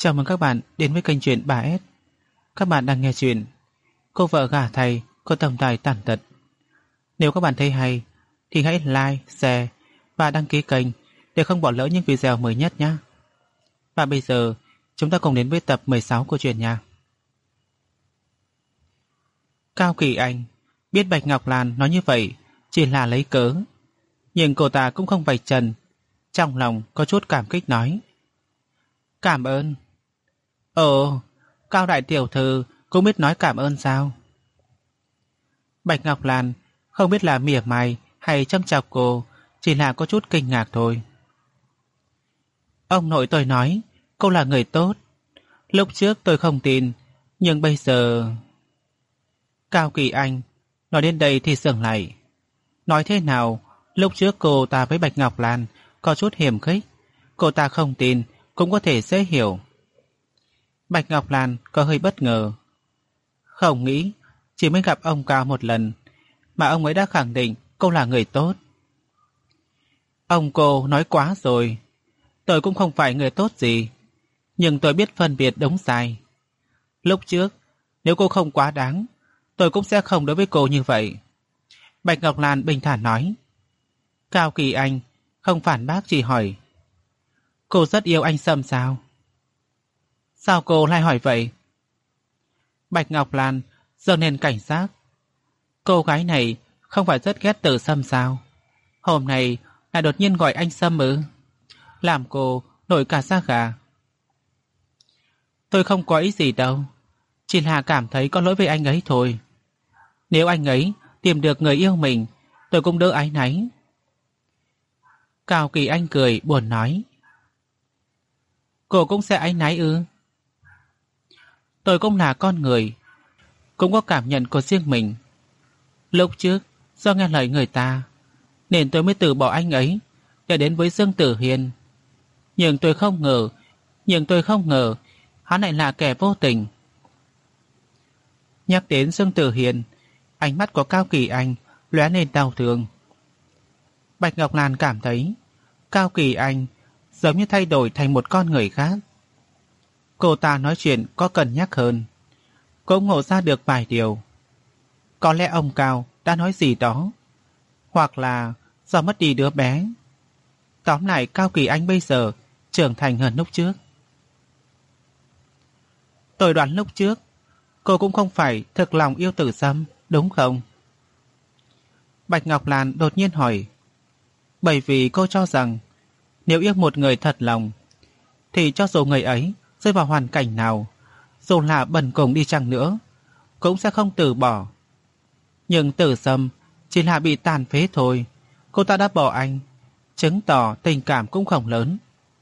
Chào mừng các bạn đến với kênh truyện 3S. Các bạn đang nghe chuyện Cô vợ gả thầy có tổng tài tàn tật. Nếu các bạn thấy hay thì hãy like, share và đăng ký kênh để không bỏ lỡ những video mới nhất nhé. Và bây giờ chúng ta cùng đến với tập 16 của truyện nha. Cao Kỳ Anh biết Bạch Ngọc Lan nói như vậy chỉ là lấy cớ, nhưng cô ta cũng không vạch trần, trong lòng có chút cảm kích nói: Cảm ơn. Ồ, Cao đại tiểu thư cũng biết nói cảm ơn sao? Bạch Ngọc Lan không biết là mỉa mai hay châm chọc cô, chỉ là có chút kinh ngạc thôi. Ông nội tôi nói cô là người tốt. Lúc trước tôi không tin, nhưng bây giờ... Cao Kỳ Anh nói đến đây thì sững lại. Nói thế nào, lúc trước cô ta với Bạch Ngọc Lan có chút hiềm khích, cô ta không tin cũng có thể dễ hiểu. Bạch Ngọc Lan có hơi bất ngờ. Không nghĩ chỉ mới gặp ông Cao một lần mà ông ấy đã khẳng định cô là người tốt. Ông cô nói quá rồi. Tôi cũng không phải người tốt gì, nhưng tôi biết phân biệt đúng sai. Lúc trước nếu cô không quá đáng, tôi cũng sẽ không đối với cô như vậy. Bạch Ngọc Lan bình thản nói. Cao Kỳ Anh không phản bác, chỉ hỏi: Cô rất yêu anh Sâm sao? Sao cô lại hỏi vậy? Bạch Ngọc Lan dâng lên cảnh giác. Cô gái này không phải rất ghét Tử Sâm sao? Hôm nay lại đột nhiên gọi anh Sâm ư? Làm cô nổi cả da gà. Tôi không có ý gì đâu, chỉ là cảm thấy có lỗi với anh ấy thôi. Nếu anh ấy tìm được người yêu mình, tôi cũng đỡ áy náy. Cao Kỳ Anh cười buồn nói. Cô cũng sẽ áy náy ư? Tôi cũng là con người, cũng có cảm nhận của riêng mình. Lúc trước do nghe lời người ta nên tôi mới từ bỏ anh ấy để đến với Dương Tử Hiên. Nhưng tôi không ngờ hắn lại là kẻ vô tình. Nhắc đến Dương Tử Hiên, ánh mắt của Cao Kỳ Anh lóe lên đau thương. Bạch Ngọc Lan cảm thấy Cao Kỳ Anh giống như thay đổi thành một con người khác. Cô ta nói chuyện có cân nhắc hơn, cũng ngộ ra được vài điều. Có lẽ ông Cao đã nói gì đó, hoặc là do mất đi đứa bé. Tóm lại Cao Kỳ Anh bây giờ trưởng thành hơn lúc trước. Tôi đoán lúc trước cô cũng không phải thực lòng yêu Tử Sâm, đúng không? Bạch Ngọc Lan đột nhiên hỏi. Bởi vì cô cho rằng nếu yêu một người thật lòng thì cho dù người ấy rơi vào hoàn cảnh nào, dù là bần cùng đi chăng nữa, cũng sẽ không từ bỏ. Nhưng Tử Sâm chỉ là bị tàn phế thôi. Cô ta đã bỏ anh, chứng tỏ tình cảm cũng không lớn.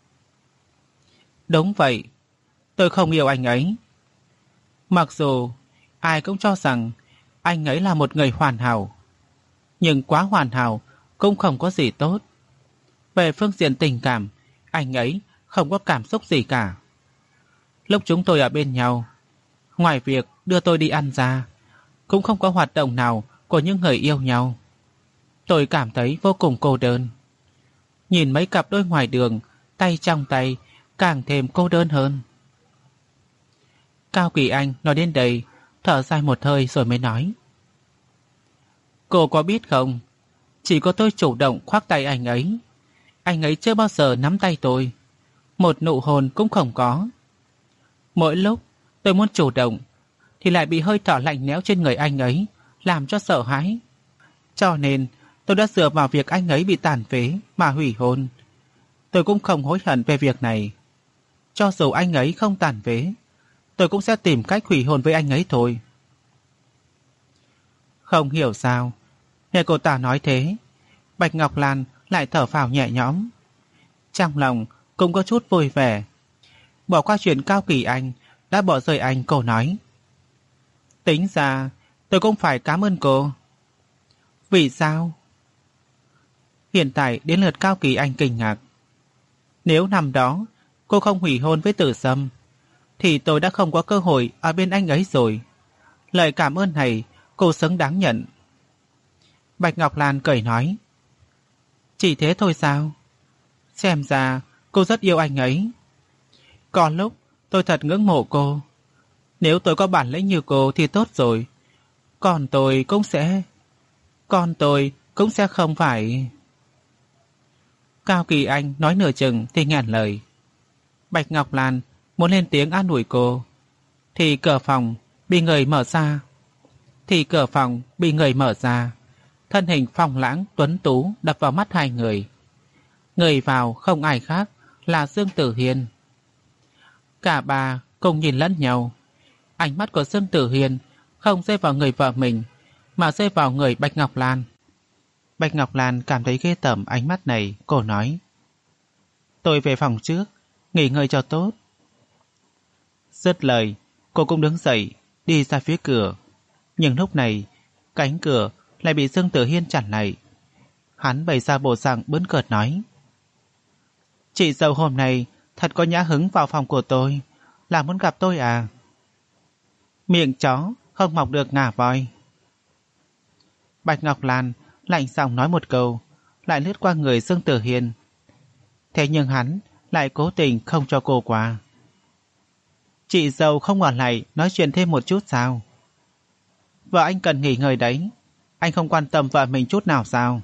Đúng vậy, tôi không yêu anh ấy. Mặc dù ai cũng cho rằng anh ấy là một người hoàn hảo, nhưng quá hoàn hảo cũng không có gì tốt. Về phương diện tình cảm, anh ấy không có cảm xúc gì cả. Lúc chúng tôi ở bên nhau, ngoài việc đưa tôi đi ăn ra, cũng không có hoạt động nào của những người yêu nhau. Tôi cảm thấy vô cùng cô đơn. Nhìn mấy cặp đôi ngoài đường, tay trong tay, càng thêm cô đơn hơn. Cao Kỳ Anh nói đến đây, thở dài một hơi rồi mới nói. Cô có biết không, chỉ có tôi chủ động khoác tay anh ấy chưa bao giờ nắm tay tôi, một nụ hôn cũng không có. Mỗi lúc tôi muốn chủ động thì lại bị hơi thở lạnh lẽo trên người anh ấy làm cho sợ hãi. Cho nên tôi đã dựa vào việc anh ấy bị tàn phế mà hủy hôn. Tôi cũng không hối hận về việc này. Cho dù anh ấy không tàn phế, tôi cũng sẽ tìm cách hủy hôn với anh ấy thôi. Không hiểu sao, nghe cô ta nói thế, Bạch Ngọc Lan lại thở phào nhẹ nhõm. Trong lòng cũng có chút vui vẻ. Bỏ qua chuyện Cao Kỳ Anh đã bỏ rơi anh, cô nói. Tính ra tôi cũng phải cảm ơn cô. Vì sao? Hiện tại đến lượt Cao Kỳ Anh kinh ngạc. Nếu năm đó cô không hủy hôn với Tử Sâm thì tôi đã không có cơ hội ở bên anh ấy rồi. Lời cảm ơn này cô xứng đáng nhận. Bạch Ngọc Lan cười nói. Chỉ thế thôi sao? Xem ra cô rất yêu anh ấy. Có lúc Tôi thật ngưỡng mộ cô. Nếu tôi có bản lĩnh như cô thì tốt rồi. Còn tôi cũng sẽ không phải... Cao Kỳ Anh nói nửa chừng thì ngàn lời. Bạch Ngọc Lan muốn lên tiếng an ủi cô. Thì cửa phòng bị người mở ra. Thân hình phong lãng tuấn tú đập vào mắt hai người. Người vào không ai khác là Dương Tử Hiên. Cả ba cùng nhìn lẫn nhau. Ánh mắt của Dương Tử Hiên không rơi vào người vợ mình, mà rơi vào người Bạch Ngọc Lan. Bạch Ngọc Lan cảm thấy ghê tởm ánh mắt này, cô nói: tôi về phòng trước, nghỉ ngơi cho tốt. Dứt lời, cô cũng đứng dậy, đi ra phía cửa. Nhưng lúc này, cánh cửa lại bị Dương Tử Hiên chặn lại. Hắn bày ra bộ dạng bỡn cợt nói: chị dâu hôm nay thật có nhã hứng vào phòng của tôi, là muốn gặp tôi à? Miệng chó không mọc được ngà voi. Bạch Ngọc Lan lạnh giọng nói một câu, lại lướt qua người Dương Tử Hiên. Thế nhưng hắn lại cố tình không cho cô qua. Chị dâu không ở lại nói chuyện thêm một chút sao? Vợ anh cần nghỉ ngơi đấy, anh không quan tâm vợ mình chút nào sao?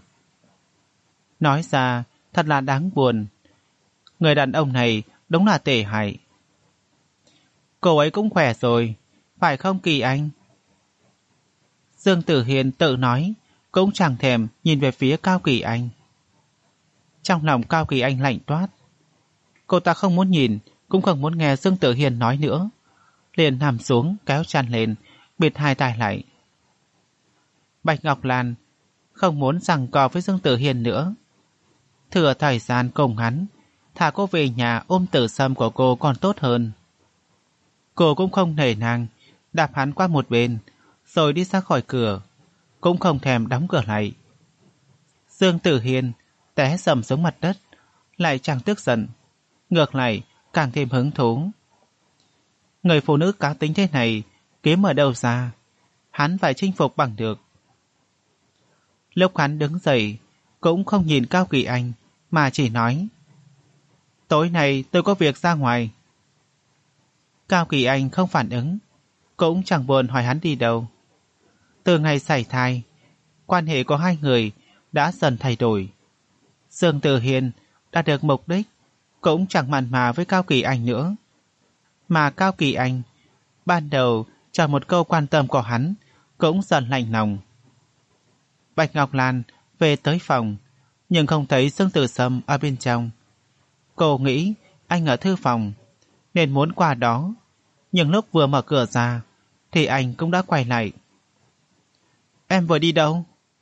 Nói ra thật là đáng buồn. Người đàn ông này đúng là tệ hại. Cô ấy cũng khỏe rồi, phải không Kỳ Anh? Dương Tử Hiên tự nói, cũng chẳng thèm nhìn về phía Cao Kỳ Anh. Trong lòng Cao Kỳ Anh lạnh toát. Cô ta không muốn nhìn, cũng không muốn nghe Dương Tử Hiên nói nữa. Liền nằm xuống kéo chăn lên, bịt hai tai lại. Bạch Ngọc Lan không muốn giằng co với Dương Tử Hiên nữa. Thừa thời gian cùng hắn, thả cô về nhà ôm Tử Sâm của cô còn tốt hơn. Cô cũng không nể nang, đạp hắn qua một bên, rồi đi ra khỏi cửa, cũng không thèm đóng cửa lại. Dương Tử Hiên té sầm xuống mặt đất, lại chẳng tức giận, ngược lại càng thêm hứng thú. Người phụ nữ cá tính thế này kiếm ở đâu ra, hắn phải chinh phục bằng được. Lúc hắn đứng dậy, cũng không nhìn Cao Kỳ Anh, mà chỉ nói: tối nay tôi có việc ra ngoài. Cao Kỳ Anh không phản ứng, cũng chẳng buồn hỏi hắn đi đâu. Từ ngày sảy thai, quan hệ của hai người đã dần thay đổi. Dương Tử Hiên đã được mục đích, cũng chẳng mặn mà với Cao Kỳ Anh nữa. Mà Cao Kỳ Anh ban đầu cho một câu quan tâm của hắn cũng dần lạnh lòng. Bạch Ngọc Lan về tới phòng, nhưng không thấy Dương Tử Sâm ở bên trong. Cô nghĩ anh ở thư phòng, nên muốn qua đó. Nhưng lúc vừa mở cửa ra, thì anh cũng đã quay lại. Em vừa đi đâu?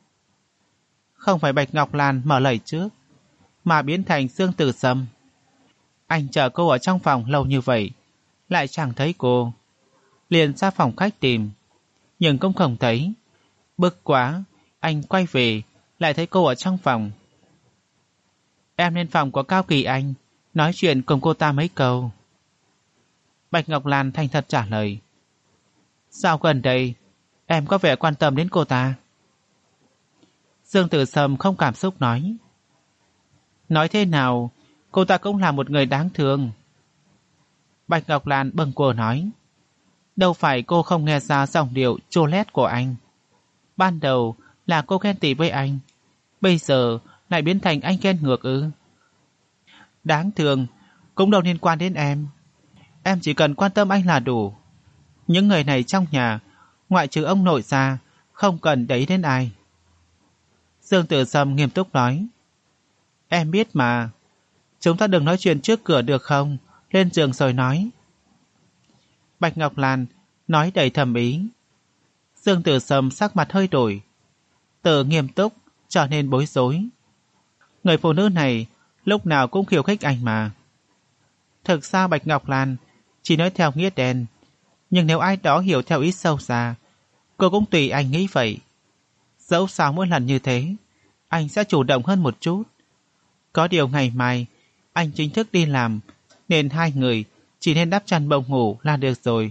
Không phải Bạch Ngọc Lan mở lời trước, mà biến thành Dương Tử Sâm. Anh chờ cô ở trong phòng lâu như vậy, lại chẳng thấy cô. Liền ra phòng khách tìm, nhưng cũng không thấy. Bực quá, anh quay về, lại thấy cô ở trong phòng. Em lên phòng của Cao Kỳ Anh, nói chuyện cùng cô ta mấy câu. Bạch Ngọc Lan thành thật trả lời. Sao gần đây em có vẻ quan tâm đến cô ta? Dương Tử Sâm không cảm xúc nói. Nói thế nào, cô ta cũng là một người đáng thương. Bạch Ngọc Lan bâng quơ nói. Đâu phải cô không nghe ra giọng điệu chô lét của anh. Ban đầu là cô ghen tị với anh, bây giờ lại biến thành anh ghen ngược ư? Đáng thương cũng đâu liên quan đến em. Em chỉ cần quan tâm anh là đủ. Những người này trong nhà, ngoại trừ ông nội ra, không cần để ý đến ai. Dương Tử Sâm nghiêm túc nói. Em biết mà. Chúng ta đừng nói chuyện trước cửa được không? Lên giường rồi nói. Bạch Ngọc Lan nói đầy thầm ý. Dương Tử Sâm sắc mặt hơi đổi, từ nghiêm túc trở nên bối rối. Người phụ nữ này lúc nào cũng khiêu khích anh mà. Thực ra Bạch Ngọc Lan chỉ nói theo nghĩa đen, nhưng nếu ai đó hiểu theo ý sâu xa, cô cũng tùy anh nghĩ vậy. Dẫu sao mỗi lần như thế, anh sẽ chủ động hơn một chút. Có điều ngày mai anh chính thức đi làm, nên hai người chỉ nên đắp chăn bông ngủ là được rồi.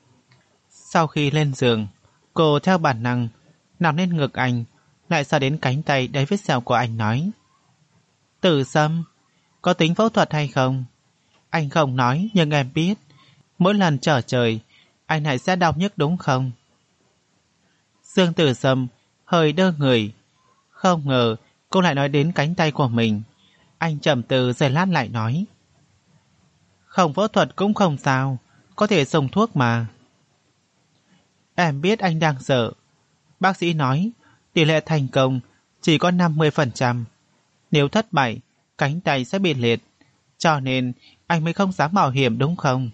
Sau khi lên giường, cô theo bản năng nằm lên ngực anh, lại sờ đến cánh tay đầy vết sẹo của anh nói. Tử Sâm, có tính phẫu thuật hay không? Anh không nói nhưng em biết, Mỗi lần trở trời, anh lại sẽ đau nhức đúng không? Dương Tử Sâm hơi đơ người. Không ngờ cô lại nói đến cánh tay của mình. Anh trầm tư giây lát lại nói. Không phẫu thuật cũng không sao, có thể dùng thuốc mà. Em biết anh đang sợ. Bác sĩ nói tỷ lệ thành công chỉ có 50%. Nếu thất bại, cánh tay sẽ bị liệt. Cho nên anh mới không dám mạo hiểm đúng không?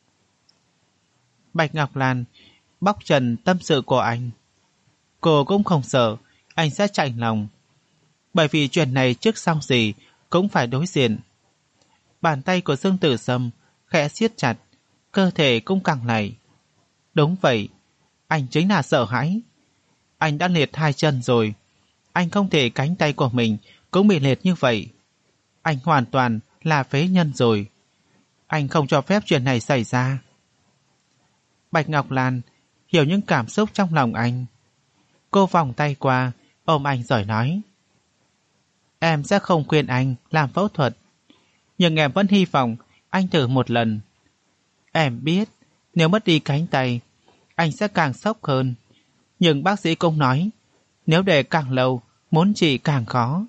Bạch Ngọc Lan bóc trần tâm sự của anh. Cô cũng không sợ anh sẽ chạnh lòng. Bởi vì chuyện này trước sau gì cũng phải đối diện. Bàn tay của Dương Tử Sâm khẽ siết chặt, cơ thể cũng căng lại. Đúng vậy, anh chính là sợ hãi. Anh đã liệt 2 chân rồi. Anh không thể cánh tay của mình cũng bị liệt như vậy. Anh hoàn toàn là phế nhân rồi. Anh không cho phép chuyện này xảy ra. Bạch Ngọc Lan hiểu những cảm xúc trong lòng anh. Cô vòng tay qua, ôm anh rồi nói. Em sẽ không khuyên anh làm phẫu thuật. Nhưng em vẫn hy vọng anh thử một lần. Em biết nếu mất đi cánh tay, anh sẽ càng sốc hơn. Nhưng bác sĩ cũng nói, nếu để càng lâu, muốn trị càng khó.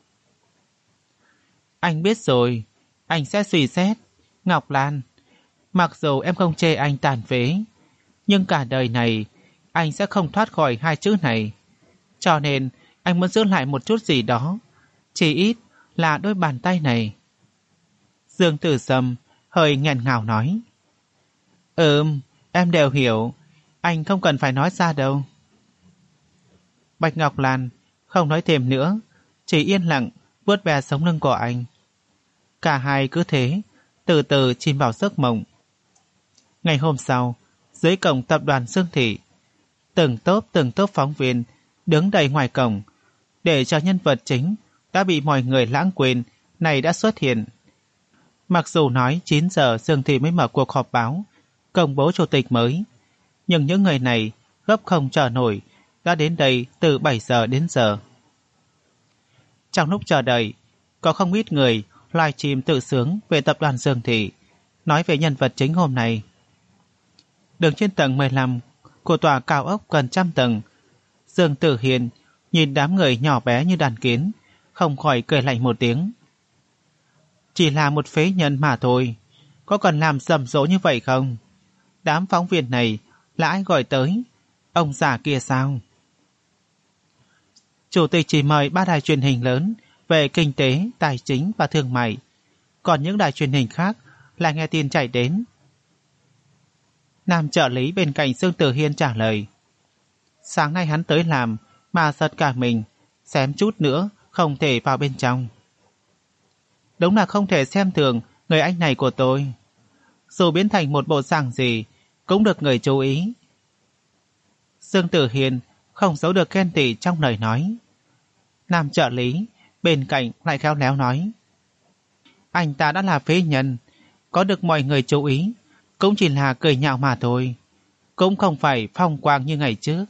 Anh biết rồi, anh sẽ suy xét. Ngọc Lan, mặc dù em không chê anh tàn phế, nhưng cả đời này anh sẽ không thoát khỏi 2 chữ này. Cho nên anh muốn giữ lại một chút gì đó, chỉ ít là đôi bàn tay này. Dương Tử Sâm hơi nghẹn ngào nói. Em đều hiểu, anh không cần phải nói ra đâu. Bạch Ngọc Lan không nói thêm nữa, chỉ yên lặng vuốt ve sống lưng của anh. Cả hai cứ thế từ từ chìm vào giấc mộng. Ngày hôm sau, dưới cổng tập đoàn Dương Thị, từng tốp phóng viên đứng đầy ngoài cổng để cho nhân vật chính đã bị mọi người lãng quên này đã xuất hiện. Mặc dù nói 9 giờ Dương Thị mới mở cuộc họp báo công bố chủ tịch mới, nhưng những người này gấp không chờ nổi đã đến đây từ 7 giờ đến giờ. Trong lúc chờ đợi, có không ít người livestream tự sướng về tập đoàn Dương Thị, nói về nhân vật chính hôm nay. Đứng trên tầng 15 của tòa cao ốc gần 100 tầng, Dương Tử Hiền nhìn đám người nhỏ bé như đàn kiến, không khỏi cười lạnh một tiếng. Chỉ là một phế nhân mà thôi, có cần làm rầm rộ như vậy không? Đám phóng viên này là ai gọi tới? Ông già kia sao? Chủ tịch chỉ mời 3 đài truyền hình lớn về kinh tế, tài chính và thương mại. Còn những đài truyền hình khác lại nghe tin chạy đến. Nam trợ lý bên cạnh Dương Tử Hiên trả lời. Sáng nay hắn tới làm mà giật cả mình, xém chút nữa không thể vào bên trong. Đúng là không thể xem thường người anh này của tôi. Dù biến thành một bộ dạng gì cũng được người chú ý. Dương Tử Hiên không giấu được khen tị trong lời nói. Nam trợ lý bên cạnh lại khéo léo nói. Anh ta đã là phế nhân, có được mọi người chú ý cũng chỉ là cười nhạo mà thôi, cũng không phải phong quang như ngày trước.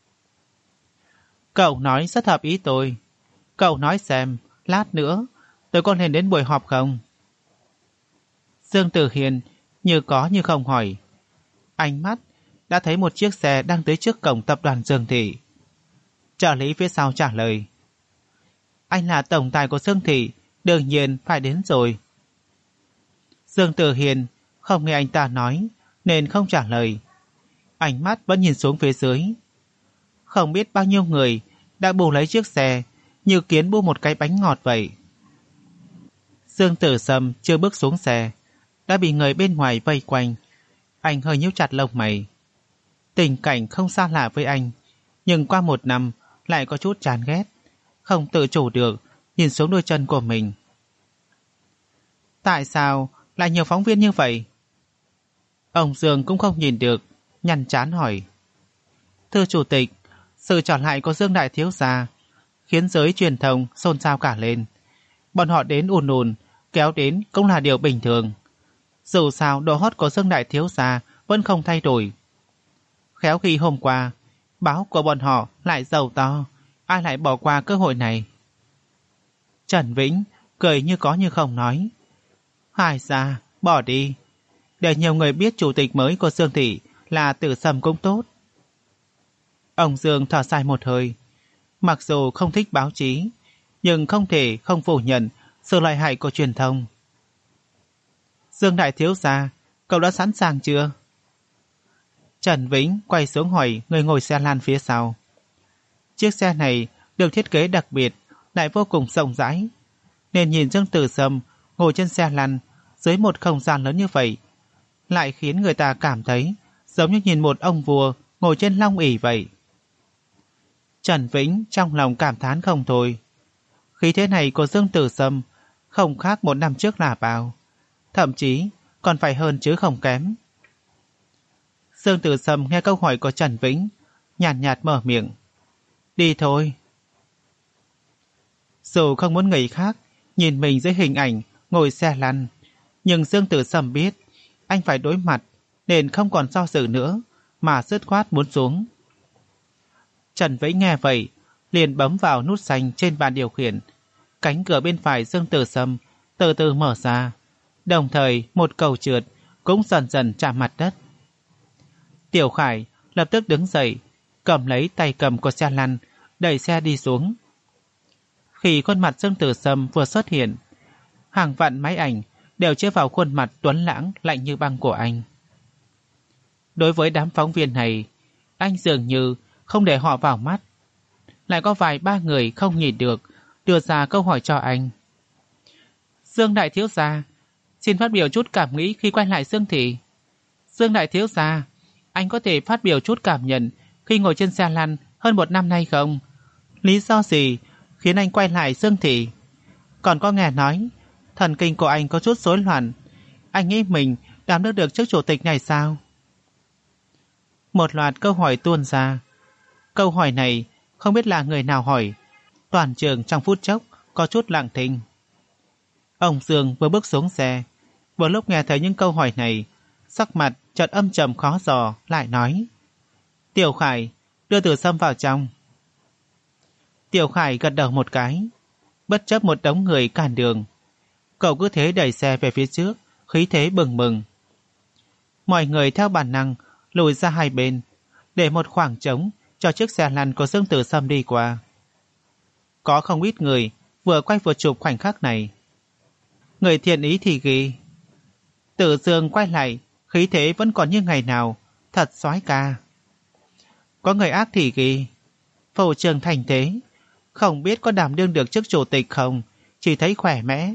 Cậu nói rất hợp ý tôi. Cậu nói xem, lát nữa tôi có nên đến buổi họp không? Dương Tử Hiền như có như không hỏi. Ánh mắt đã thấy một chiếc xe đang tới trước cổng tập đoàn Dương Thị. Trợ lý phía sau trả lời. Anh là tổng tài của Dương Thị, đương nhiên phải đến rồi. Dương Tử Hiền không nghe anh ta nói nên không trả lời. Ánh mắt vẫn nhìn xuống phía dưới. Không biết bao nhiêu người đã bù lấy chiếc xe như kiến bu một cái bánh ngọt vậy. Dương Tử Sâm chưa bước xuống xe đã bị người bên ngoài vây quanh. Anh hơi nhíu chặt lông mày. Tình cảnh không xa lạ với anh, nhưng qua 1 năm lại có chút chán ghét, không tự chủ được nhìn xuống đôi chân của mình. Tại sao lại nhiều phóng viên như vậy? Ông Dương cũng không nhìn được, nhăn trán hỏi. Thưa chủ tịch, sự trở lại của Dương đại thiếu gia khiến giới truyền thông xôn xao cả lên. Bọn họ đến ùn ùn, kéo đến cũng là điều bình thường. Dù sao độ hot của Dương đại thiếu gia vẫn không thay đổi. Khéo khi hôm qua báo của bọn họ lại giàu to, ai lại bỏ qua cơ hội này? Trần Vĩnh cười như có như không nói. Hai ra, bỏ đi. để nhiều người biết chủ tịch mới của Dương thị là Tử Sâm cũng tốt. Ông Dương thở dài một hơi. Mặc dù không thích báo chí, nhưng không thể không phủ nhận sự lợi hại của truyền thông. Dương đại thiếu gia, cậu đã sẵn sàng chưa? Trần Vĩnh quay xuống hỏi người ngồi xe lan phía sau. Chiếc xe này được thiết kế đặc biệt, lại vô cùng rộng rãi, nên nhìn Dương Tử Sâm ngồi trên xe lăn dưới một không gian lớn như vậy, lại khiến người ta cảm thấy giống như nhìn một ông vua ngồi trên long ỷ vậy. Trần Vĩnh trong lòng cảm thán không thôi. Khí thế này của Dương Tử Sâm không khác một năm trước là bao, thậm chí còn phải hơn chứ không kém. Dương Tử Sâm nghe câu hỏi của Trần Vĩnh, nhàn nhạt mở miệng. Đi thôi. Dù không muốn người khác nhìn mình dưới hình ảnh ngồi xe lăn, nhưng Dương Tử Sâm biết anh phải đối mặt nên không còn do dự nữa mà dứt khoát muốn xuống. Trần Vĩnh nghe vậy liền bấm vào nút xanh trên bàn điều khiển. Cánh cửa bên phải Dương Tử Sâm từ từ mở ra, đồng thời một cầu trượt cũng dần dần chạm mặt đất. Tiểu Khải lập tức đứng dậy, cầm lấy tay cầm của xe lăn, đẩy xe đi xuống. Khi khuôn mặt Dương Tử Sâm vừa xuất hiện, hàng vạn máy ảnh đều chiếu vào khuôn mặt tuấn lãng lạnh như băng của anh. Đối với đám phóng viên này, anh dường như không để họ vào mắt. Lại có vài ba người không nhìn được đưa ra câu hỏi cho anh. Dương đại thiếu gia, xin phát biểu chút cảm nghĩ khi quay lại Dương thị. Dương đại thiếu gia, anh có thể phát biểu chút cảm nhận khi ngồi trên xe lăn hơn một năm nay không? Lý do gì khiến anh quay lại Dương thị? Còn có nghe nói thần kinh của anh có chút rối loạn, anh nghĩ mình đảm đương được chức chủ tịch này sao? Một loạt câu hỏi tuôn ra. Câu hỏi này không biết là người nào hỏi. Toàn trường trong phút chốc có chút lặng thinh. Ông Dương vừa bước xuống xe, vừa lúc nghe thấy những câu hỏi này, sắc mặt chợt âm trầm khó dò, lại nói: Tiểu Khải, đưa Tử Sâm vào trong. Tiểu Khải gật đầu một cái, bất chấp một đống người cản đường. Cậu cứ thế đẩy xe về phía trước, khí thế bừng bừng. Mọi người theo bản năng lùi ra hai bên, để một khoảng trống cho chiếc xe lăn của Dương Tử Sâm đi qua. Có không ít người vừa quay vừa chụp khoảnh khắc này. Người thiện ý thì ghi: Tử Dương quay lại, khí thế vẫn còn như ngày nào, thật soái ca. Có người ác thì ghi: Phổ Trường thành thế, không biết có đảm đương được chức chủ tịch không, chỉ thấy khỏe mẽ.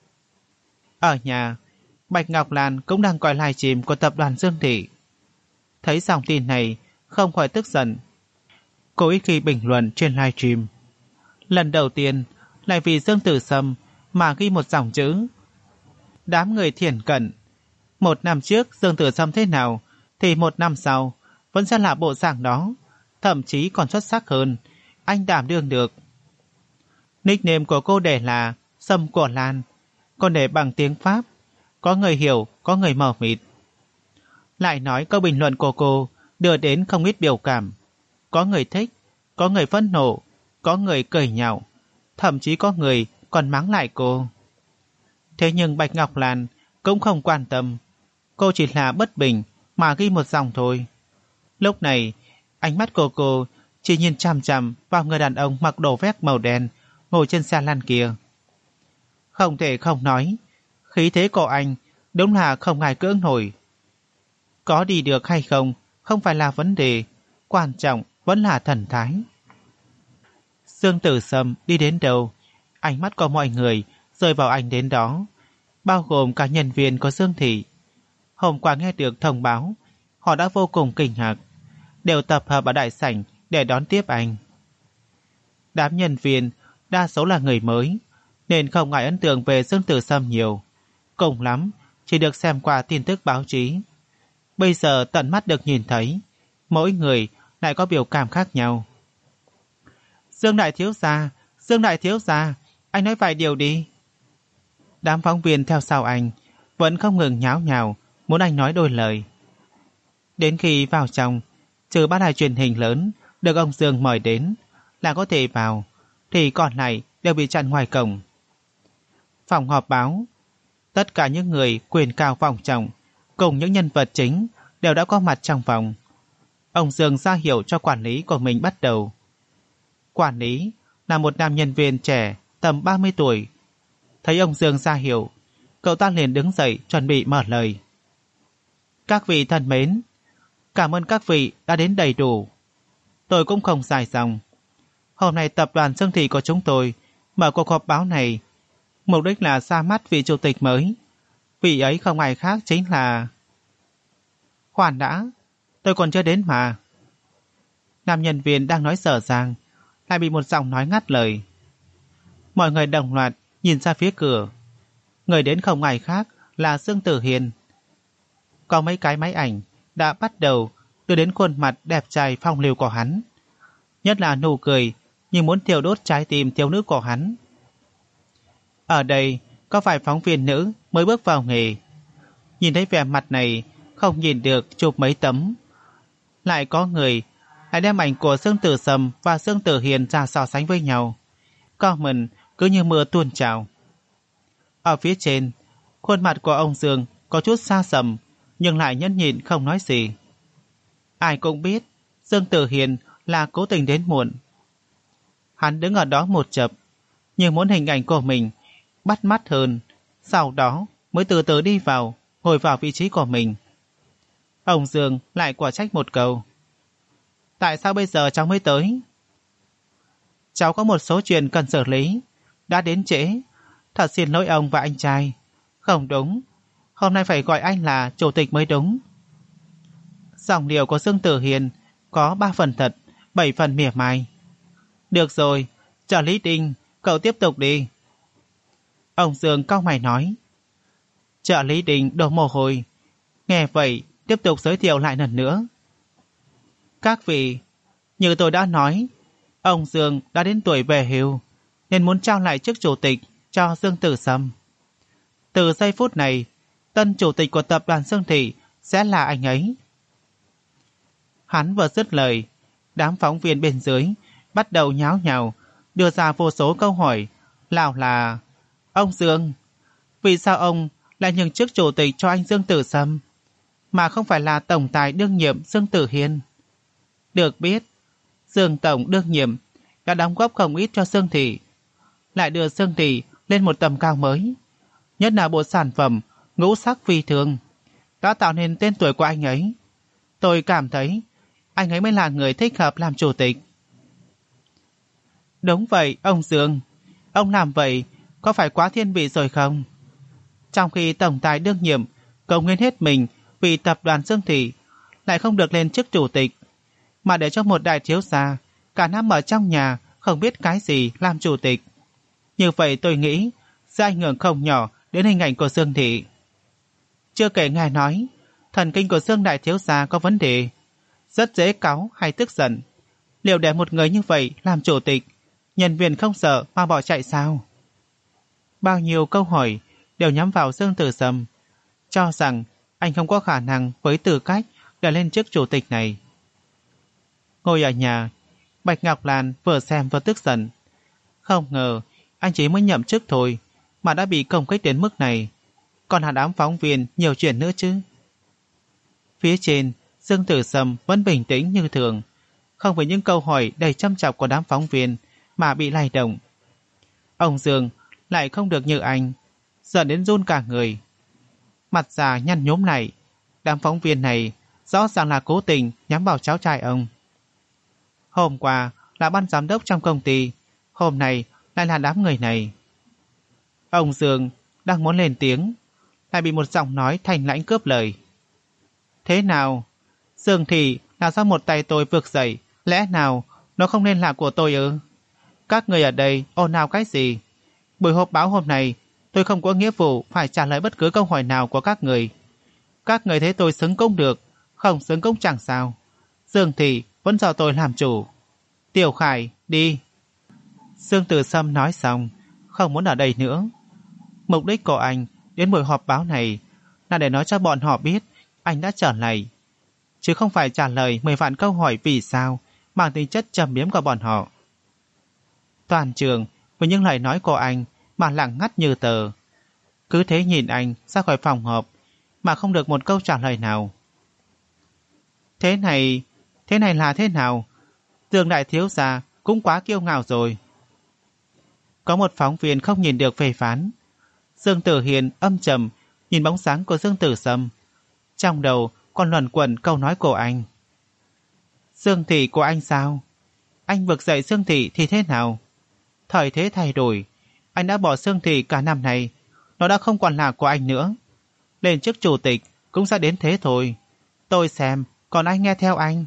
Ở nhà, Bạch Ngọc Lan cũng đang coi livestream của tập đoàn Dương thị. Thấy dòng tin này không khỏi tức giận. Cô ít khi bình luận trên livestream. Lần đầu tiên lại vì Dương Tử Sâm mà ghi một dòng chữ. Đám người thiển cận. Một năm trước Dương Tử Sâm thế nào thì một năm sau vẫn sẽ là bộ dạng đó, thậm chí còn xuất sắc hơn. Anh đảm đương được. Nickname của cô để là Sâm của Lan, còn để bằng tiếng Pháp. Có người hiểu, có người mờ mịt. Lại nói câu bình luận của cô đưa đến không ít biểu cảm. Có người thích, có người phẫn nộ, có người cười nhạo, thậm chí có người còn mắng lại cô. Thế nhưng Bạch Ngọc Lan cũng không quan tâm. Cô chỉ là bất bình mà ghi một dòng thôi. Lúc này, ánh mắt của cô chỉ nhìn chằm chằm vào người đàn ông mặc đồ vest màu đen ngồi trên xe lăn kia. Không thể không nói, khí thế của anh đúng là không ai cưỡng nổi. Có đi được hay không phải là vấn đề, quan trọng vẫn là thần thái. Dương Tử Sâm đi đến đâu, ánh mắt của mọi người rơi vào anh đến đó, bao gồm cả nhân viên của Dương thị. Hôm qua nghe được thông báo, họ đã vô cùng kinh ngạc, đều tập hợp ở đại sảnh để đón tiếp anh. Đám nhân viên đa số là người mới, nên không ai ấn tượng về Dương Tử Sâm nhiều. Cùng lắm chỉ được xem qua tin tức báo chí. Bây giờ tận mắt được nhìn thấy, mỗi người lại có biểu cảm khác nhau. Dương đại thiếu gia, Dương đại thiếu gia, anh nói vài điều đi. Đám phóng viên theo sau anh vẫn không ngừng nháo nhào muốn anh nói đôi lời. Đến khi vào trong, trừ ba đài truyền hình lớn được ông Dương mời đến là có thể vào, thì còn lại đều bị chặn ngoài cổng. Phòng họp báo, tất cả những người quyền cao vọng trọng cùng những nhân vật chính đều đã có mặt trong phòng. Ông Dương ra hiệu cho quản lý của mình bắt đầu. Quản lý là một nam nhân viên trẻ tầm 30 tuổi. Thấy ông Dương ra hiệu, cậu ta liền đứng dậy chuẩn bị mở lời. Các vị thân mến, cảm ơn các vị đã đến đầy đủ. Tôi cũng không dài dòng. Hôm nay tập đoàn Dương Thị của chúng tôi mở cuộc họp báo này, mục đích là ra mắt vị chủ tịch mới. Vị ấy không ai khác chính là... Khoan đã, tôi còn chưa đến mà. Nam nhân viên đang nói dở dang lại bị một giọng nói ngắt lời. Mọi người đồng loạt nhìn ra phía cửa. Người đến không ai khác là Dương Tử Hiên. Có mấy cái máy ảnh đã bắt đầu đưa đến khuôn mặt đẹp trai phong lưu của hắn, nhất là nụ cười như muốn thiêu đốt trái tim thiếu nữ của hắn. Ở đây có vài phóng viên nữ mới bước vào nghề, nhìn thấy vẻ mặt này không nhìn được chụp mấy tấm. Lại có người lại đem ảnh của Dương Tử Sâm và Dương Tử Hiền ra so sánh với nhau. Comment cứ như mưa tuôn trào. Ở phía trên, khuôn mặt của ông Dương có chút xa sầm, nhưng lại nhẫn nhịn không nói gì. Ai cũng biết Dương Tử Hiền là cố tình đến muộn. Hắn đứng ở đó một chập, như muốn hình ảnh của mình bắt mắt hơn, sau đó mới từ từ đi vào, ngồi vào vị trí của mình. Ông Dương lại quả trách một câu. Tại sao bây giờ cháu mới tới? Cháu có một số chuyện cần xử lý, đã đến trễ. Thật xin lỗi ông và anh trai. Không đúng, hôm nay phải gọi anh là chủ tịch mới đúng. Giọng điệu của Dương Tử Hiền có 3 phần thật, 7 phần mỉa mai. Được rồi, trợ lý Đinh, cậu tiếp tục đi. Ông Dương cau mày nói. Trợ lý Đinh đổ mồ hôi. Nghe vậy, tiếp tục giới thiệu lại lần nữa. Các vị, như tôi đã nói, ông Dương đã đến tuổi về hưu, nên muốn trao lại chức chủ tịch cho Dương Tử Sâm. Từ giây phút này, tân chủ tịch của tập đoàn Dương Thị sẽ là anh ấy. Hắn vừa dứt lời, đám phóng viên bên dưới bắt đầu nháo nhào, đưa ra vô số câu hỏi, nào là: ông Dương, vì sao ông lại nhường chức chủ tịch cho anh Dương Tử Sâm, mà không phải là tổng tài đương nhiệm Dương Tử Hiên? Được biết, Dương tổng đương nhiệm đã đóng góp không ít cho Dương Thị, lại đưa Dương Thị lên một tầm cao mới, nhất là bộ sản phẩm ngũ sắc phi thường đã tạo nên tên tuổi của anh ấy. Tôi cảm thấy anh ấy mới là người thích hợp làm chủ tịch. Đúng vậy, ông Dương, ông làm vậy có phải quá thiên vị rồi không? Trong khi tổng tài đương nhiệm cống hiến hết mình vì tập đoàn Dương Thị, lại không được lên chức chủ tịch, mà để cho một đại thiếu gia cả năm ở trong nhà không biết cái gì làm chủ tịch. Như vậy tôi nghĩ sẽ ảnh hưởng không nhỏ đến hình ảnh của Dương Thị. Chưa kể ngài nói thần kinh của Dương đại thiếu gia có vấn đề, rất dễ cáu hay tức giận. Liệu để một người như vậy làm chủ tịch, nhân viên không sợ mà bỏ chạy sao? Bao nhiêu câu hỏi đều nhắm vào Dương Tử Sâm, cho rằng anh không có khả năng với tư cách để lên chức chủ tịch này. Ngồi ở nhà, Bạch Ngọc Lan vừa xem vừa tức giận. Không ngờ anh chỉ mới nhậm chức thôi mà đã bị công kích đến mức này, còn hà đám phóng viên nhiều chuyện nữa chứ. Phía trên, Dương Tử Sâm vẫn bình tĩnh như thường, không vì những câu hỏi đầy chăm chọc của đám phóng viên mà bị lay động. Ông Dương lại không được như anh, giận đến run cả người. Mặt già nhăn nhúm lại, đám phóng viên này rõ ràng là cố tình nhắm vào cháu trai ông. Hôm qua là ban giám đốc trong công ty, hôm nay lại là đám người này. Ông Dương đang muốn lên tiếng, lại bị một giọng nói thanh lãnh cướp lời. Thế nào? Dương Thị là do một tay tôi vực dậy, lẽ nào nó không nên là của tôi ư? Các người ở đây ồn ào cái gì? Buổi họp báo hôm nay tôi không có nghĩa vụ phải trả lời bất cứ câu hỏi nào của các người. Các người thấy tôi xứng công được, không xứng công chẳng sao. Dương Thị vẫn do tôi làm chủ. Tiểu Khải, đi. Dương Tử Sâm nói xong, không muốn ở đây nữa. Mục đích của anh đến buổi họp báo này là để nói cho bọn họ biết anh đã trở lại, chứ không phải trả lời 10 vạn câu hỏi vì sao mang tính chất trầm biếm của bọn họ. Toàn trường với những lời nói của anh mà lặng ngắt như tờ. Cứ thế nhìn anh ra khỏi phòng họp mà không được một câu trả lời nào. Thế này là thế nào? Dương đại thiếu gia cũng quá kiêu ngạo rồi. Có một phóng viên không nhìn được phê phán. Dương Tử Hiền âm trầm nhìn bóng sáng của Dương Tử Sâm. Trong đầu còn luẩn quẩn câu nói của anh. Dương thị của anh sao? Anh vực dậy Dương thị thì thế nào? Thời thế thay đổi, anh đã bỏ Dương thị cả năm này, nó đã không còn là của anh nữa. Lên chức chủ tịch cũng sẽ đến thế thôi. Tôi xem, còn anh nghe theo anh.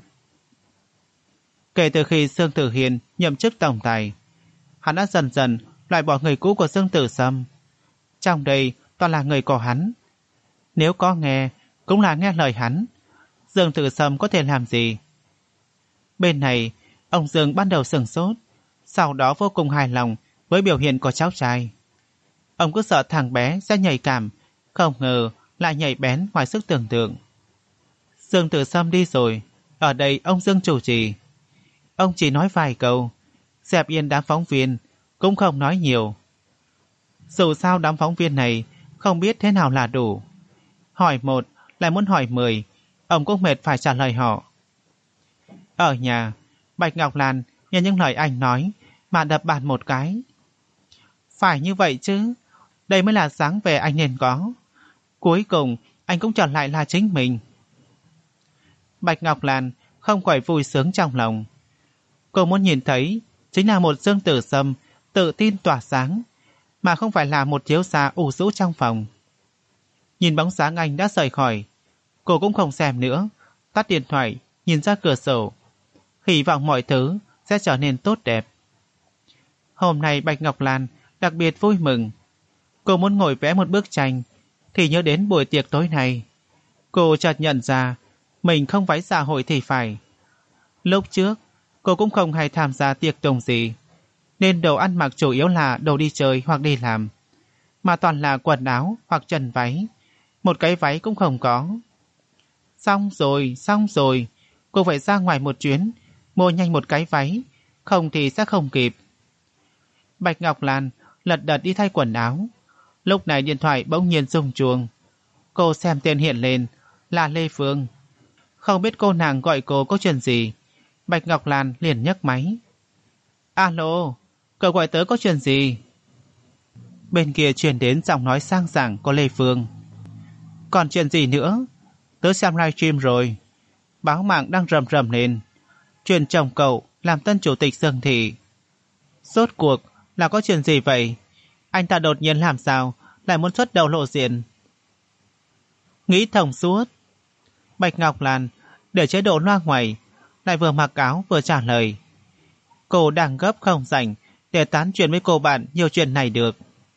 Kể từ khi Dương Tử Hiền nhậm chức tổng tài, hắn đã dần dần loại bỏ người cũ của Dương Tử Sâm. Trong đây toàn là người của hắn. Nếu có nghe, cũng là nghe lời hắn. Dương Tử Sâm có thể làm gì? Bên này, ông Dương ban đầu sửng sốt, sau đó vô cùng hài lòng với biểu hiện của cháu trai. Ông cứ sợ thằng bé sẽ nhạy cảm, không ngờ lại nhạy bén ngoài sức tưởng tượng. Dương Tử Sâm đi rồi, ở đây ông Dương chủ trì. Ông chỉ nói vài câu, dẹp yên đám phóng viên, cũng không nói nhiều. Dù sao đám phóng viên này không biết thế nào là đủ. Hỏi một, lại muốn hỏi 10, ông cũng mệt phải trả lời họ. Ở nhà, Bạch Ngọc Lan nghe những lời anh nói mà đập bàn một cái. Phải như vậy chứ, đây mới là dáng vẻ anh nên có. Cuối cùng anh cũng trở lại là chính mình. Bạch Ngọc Lan không khỏi vui sướng trong lòng. Cô muốn nhìn thấy chính là một Dương Tử Sâm tự tin tỏa sáng, mà không phải là một thiếu gia ủ rũ trong phòng. Nhìn bóng dáng anh đã rời khỏi, cô cũng không xem nữa, tắt điện thoại, nhìn ra cửa sổ, hy vọng mọi thứ sẽ trở nên tốt đẹp. Hôm nay Bạch Ngọc Lan đặc biệt vui mừng. Cô muốn ngồi vẽ một bức tranh, thì nhớ đến buổi tiệc tối nay. Cô chợt nhận ra mình không váy dạ hội thì phải. Lúc trước cô cũng không hay tham gia tiệc tùng gì, nên đồ ăn mặc chủ yếu là đồ đi chơi hoặc đi làm, mà toàn là quần áo hoặc trần váy. Một cái váy cũng không có. Xong rồi, cô phải ra ngoài một chuyến, mua nhanh một cái váy, không thì sẽ không kịp. Bạch Ngọc Lan lật đật đi thay quần áo. Lúc này điện thoại bỗng nhiên rung chuông. Cô xem tên hiện lên là Lê Phương. Không biết cô nàng gọi cô có chuyện gì, Bạch Ngọc Lan liền nhấc máy. Alo, cậu gọi tớ có chuyện gì? Bên kia truyền đến giọng nói sang sảng của Lê Phương. Còn chuyện gì nữa? Tớ xem livestream rồi. Báo mạng đang rầm rầm lên, truyền chồng cậu làm tân chủ tịch Dương thị. Rốt cuộc là có chuyện gì vậy? Anh ta đột nhiên làm sao lại muốn xuất đầu lộ diện? Nghĩ thông suốt. Bạch Ngọc Lan để chế độ loa ngoài, lại vừa mặc áo vừa trả lời. Cô đang gấp không rảnh để tán chuyện với cô bạn nhiều chuyện này được.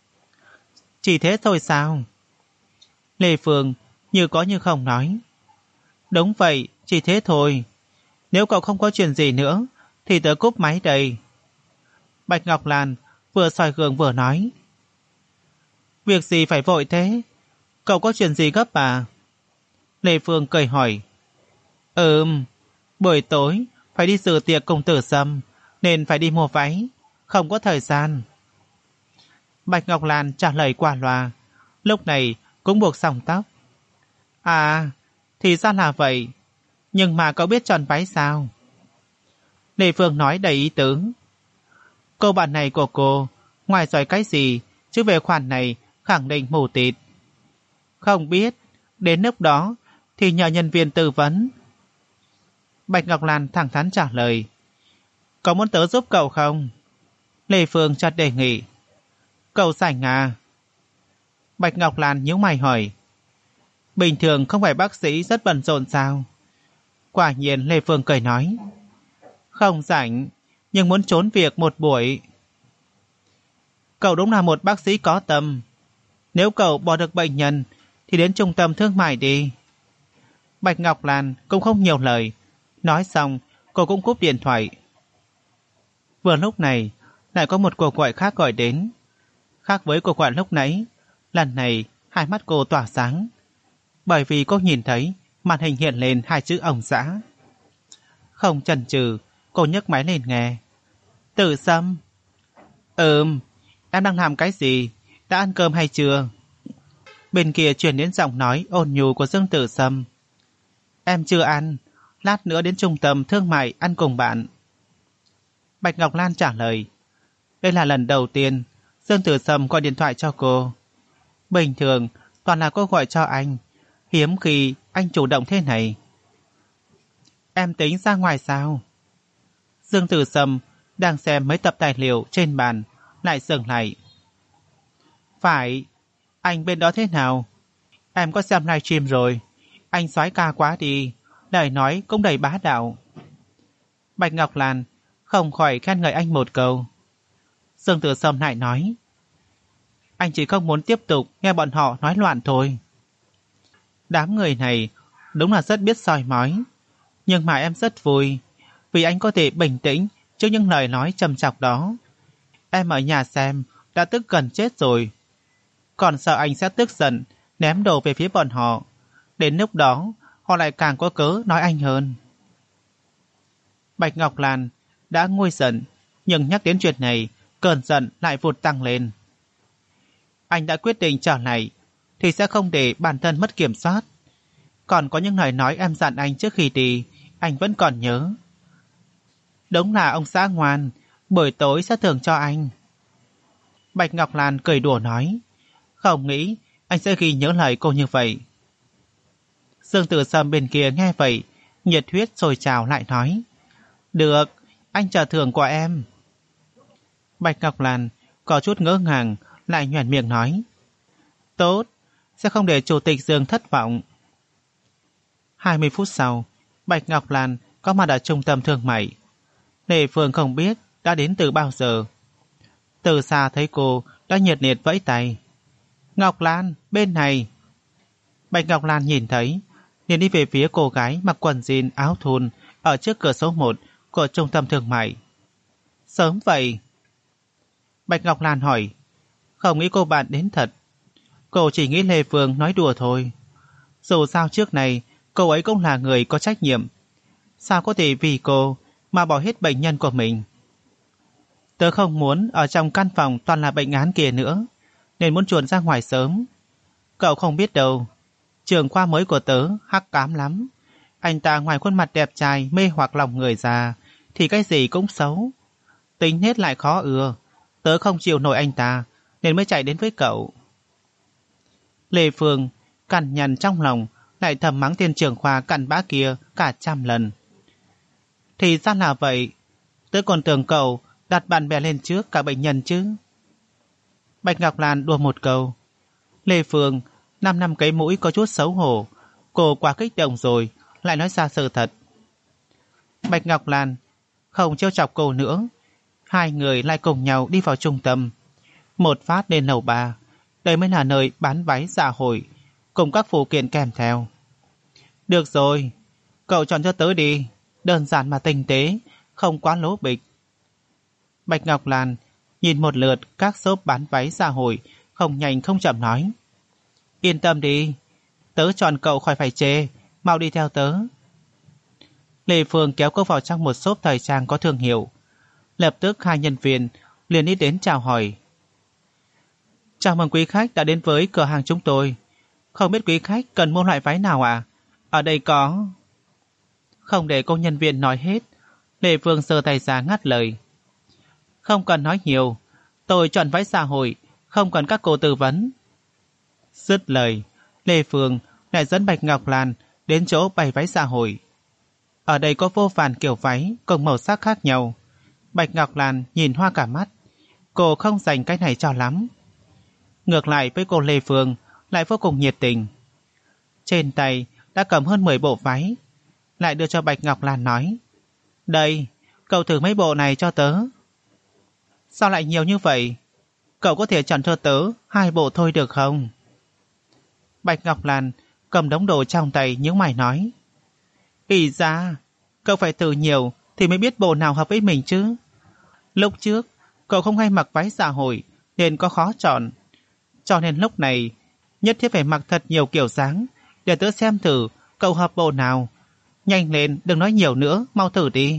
Chỉ thế thôi sao? Lê Phương như có như không nói. Đúng vậy, chỉ thế thôi. Nếu cậu không có chuyện gì nữa thì tớ cúp máy đây. Bạch Ngọc Lan vừa soi gương vừa nói. Việc gì phải vội thế? Cậu có chuyện gì gấp à? Lê Phương cười hỏi. Buổi tối phải đi dự tiệc cùng Tử Sâm, nên phải đi mua váy, không có thời gian. Bạch Ngọc Lan trả lời qua loa, lúc này cũng buộc xong tóc. À, thì ra là vậy. Nhưng mà cậu biết chọn váy sao? Lê Phương nói đầy ý tứ. Cô bạn này của cô ngoài giỏi cái gì, chứ về khoản này khẳng định mù tịt. Không biết, đến lúc đó thì nhờ nhân viên tư vấn. Bạch Ngọc Lan thẳng thắn trả lời. Có muốn tớ giúp cậu không? Lê Phương chợt đề nghị. Cậu rảnh à? Bạch Ngọc Lan nhíu mày hỏi. Bình thường không phải bác sĩ rất bận rộn sao? Quả nhiên Lê Phương cười nói. Không rảnh, nhưng muốn trốn việc một buổi. Cậu đúng là một bác sĩ có tâm. Nếu cậu bỏ được bệnh nhân thì đến trung tâm thương mại đi. Bạch Ngọc Lan cũng không nhiều lời. Nói xong cô cũng cúp điện thoại. Vừa lúc này lại có một cuộc gọi khác gọi đến. Khác với cuộc gọi lúc nãy, lần này hai mắt cô tỏa sáng, bởi vì cô nhìn thấy màn hình hiện lên hai chữ Ông Xã. Không chần chừ, cô nhấc máy lên nghe. Tử Sâm. Em đang làm cái gì? Đã ăn cơm hay chưa? Bên kia truyền đến giọng nói ôn nhu của Dương Tử Sâm. Em chưa ăn, lát nữa đến trung tâm thương mại ăn cùng bạn. Bạch Ngọc Lan trả lời. Đây là lần đầu tiên Dương Tử Sâm gọi điện thoại cho cô. Bình thường toàn là cô gọi cho anh, hiếm khi anh chủ động thế này. Em tính ra ngoài sao? Dương Tử Sâm đang xem mấy tập tài liệu trên bàn, lại dừng lại. Phải, anh bên đó thế nào? Em có xem livestream rồi. Anh soái ca quá đi, lời nói cũng đầy bá đạo. Bạch Ngọc Lan không khỏi khen ngợi anh một câu. Dương Tử Sâm lại nói. Anh chỉ không muốn tiếp tục nghe bọn họ nói loạn thôi. Đám người này đúng là rất biết soi mói. Nhưng mà em rất vui vì anh có thể bình tĩnh trước những lời nói trầm trọc đó. Em ở nhà xem đã tức gần chết rồi. Còn sợ anh sẽ tức giận ném đồ về phía bọn họ. Đến lúc đó họ lại càng có cớ nói anh hơn. Bạch Ngọc Lan đã nguôi giận, nhưng nhắc đến chuyện này cơn giận lại vụt tăng lên. Anh đã quyết định trở lại thì sẽ không để bản thân mất kiểm soát. Còn có những lời nói em dặn anh trước khi đi, anh vẫn còn nhớ. Đúng là ông xã ngoan, buổi tối sẽ thưởng cho anh. Bạch Ngọc Lan cười đùa nói. Không nghĩ anh sẽ ghi nhớ lời cô như vậy. Dương Tử Sâm bên kia nghe vậy, nhiệt huyết sôi trào lại nói. Được, anh chờ thưởng của em. Bạch Ngọc Lan có chút ngỡ ngàng, lại nhoẻn miệng nói. Tốt, sẽ không để chủ tịch Dương thất vọng. 20 phút sau, Bạch Ngọc Lan có mặt ở trung tâm thương mại. Lê Phương không biết đã đến từ bao giờ. Từ xa thấy cô đã nhiệt liệt vẫy tay. Ngọc Lan, bên này. Bạch Ngọc Lan nhìn thấy, liền đi về phía cô gái mặc quần jean áo thun ở trước cửa số 1 của trung tâm thương mại. Sớm vậy? Bạch Ngọc Lan hỏi. Không nghĩ cô bạn đến thật. Cô chỉ nghĩ Lê Phương nói đùa thôi. Dù sao trước này cô ấy cũng là người có trách nhiệm. Sao có thể vì cô mà bỏ hết bệnh nhân của mình? Tớ không muốn ở trong căn phòng toàn là bệnh án kia nữa, nên muốn chuồn ra ngoài sớm. Cậu không biết đâu, trưởng khoa mới của tớ hắc ám lắm. Anh ta ngoài khuôn mặt đẹp trai mê hoặc lòng người già thì cái gì cũng xấu. Tính nết lại khó ưa. Tớ không chịu nổi anh ta nên mới chạy đến với cậu. Lê Phương cằn nhằn trong lòng, lại thầm mắng tên trưởng khoa cặn bã kia cả 100 lần. Thì ra là vậy. Tớ còn tưởng cậu đặt bạn bè lên trước cả bệnh nhân chứ. Bạch Ngọc Lan đùa một câu. Lê Phương 5 năm cái mũi có chút xấu hổ. Cô quá kích động rồi, lại nói ra sự thật. Bạch Ngọc Lan không trêu chọc cô nữa. Hai người lại cùng nhau đi vào trung tâm. Một phát lên lầu 3. Đây mới là nơi bán váy dạ hội cùng các phụ kiện kèm theo. Được rồi, cậu chọn cho tớ đi. Đơn giản mà tinh tế, không quá lố bịch. Bạch Ngọc Lan nhìn một lượt các shop bán váy dạ hội, không nhanh không chậm nói. Yên tâm đi, tớ chọn cậu khỏi phải chê, mau đi theo tớ. Lê Phương kéo cô vào trong một shop thời trang có thương hiệu. Lập tức hai nhân viên liền đi đến chào hỏi. Chào mừng quý khách đã đến với cửa hàng chúng tôi. Không biết quý khách cần mua loại váy nào ạ? Ở đây có... Không để cô nhân viên nói hết, Lê Phương giơ tay ra ngắt lời. Không cần nói nhiều, tôi chọn váy xã hội, không cần các cô tư vấn. Dứt lời, Lê Phương lại dẫn Bạch Ngọc Lan đến chỗ bày váy xã hội. Ở đây có vô vàn kiểu váy cùng màu sắc khác nhau. Bạch Ngọc Lan nhìn hoa cả mắt. Cô không dành cái này cho lắm. Ngược lại với cô Lê Phương lại vô cùng nhiệt tình. Trên tay đã cầm hơn 10 bộ váy, lại đưa cho Bạch Ngọc Lan nói. Đây, cậu thử mấy bộ này cho tớ. Sao lại nhiều như vậy? Cậu có thể chọn cho tớ 2 bộ thôi được không? Bạch Ngọc Lan cầm đống đồ trong tay nhướng mày nói. Ý ra, cậu phải thử nhiều thì mới biết bộ nào hợp với mình chứ. Lúc trước, cậu không hay mặc váy xã hội nên có khó chọn. Cho nên lúc này, nhất thiết phải mặc thật nhiều kiểu dáng để tớ xem thử cậu hợp bộ nào. Nhanh lên, đừng nói nhiều nữa, mau thử đi.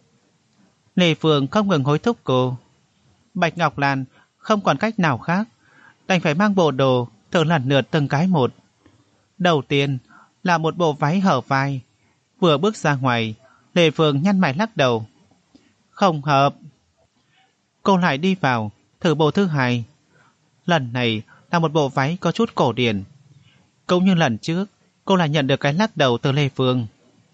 Lê Phương không ngừng hối thúc cô. Bạch Ngọc Lan không còn cách nào khác, đành phải mang bộ đồ thử lần lượt từng cái một. Đầu tiên là một bộ váy hở vai. Vừa bước ra ngoài, Lê Phương nhăn mày lắc đầu. Không hợp. Cô lại đi vào, thử bộ thứ hai. Lần này là một bộ váy có chút cổ điển. Cũng như lần trước, cô lại nhận được cái lắc đầu từ Lê Phương.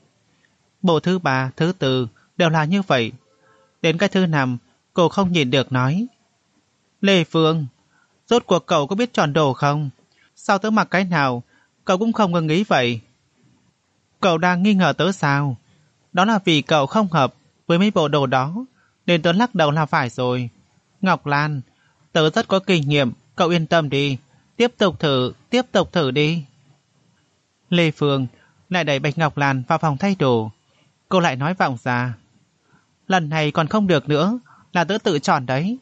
Bộ thứ ba, thứ tư đều là như vậy. Đến cái thứ năm, cô không nhìn được nói. Lê Phương, rốt cuộc cậu có biết chọn đồ không? Sao tớ mặc cái nào, cậu cũng không ngừng ý vậy. Cậu đang nghi ngờ tớ sao? Đó là vì cậu không hợp với mấy bộ đồ đó, nên tớ lắc đầu là phải rồi. Ngọc Lan, tớ rất có kinh nghiệm, cậu yên tâm đi. Tiếp tục thử đi. Lê Phương lại đẩy Bạch Ngọc Lan vào phòng thay đồ. Cô lại nói vọng ra. Lần này còn không được nữa, là tớ tự chọn đấy.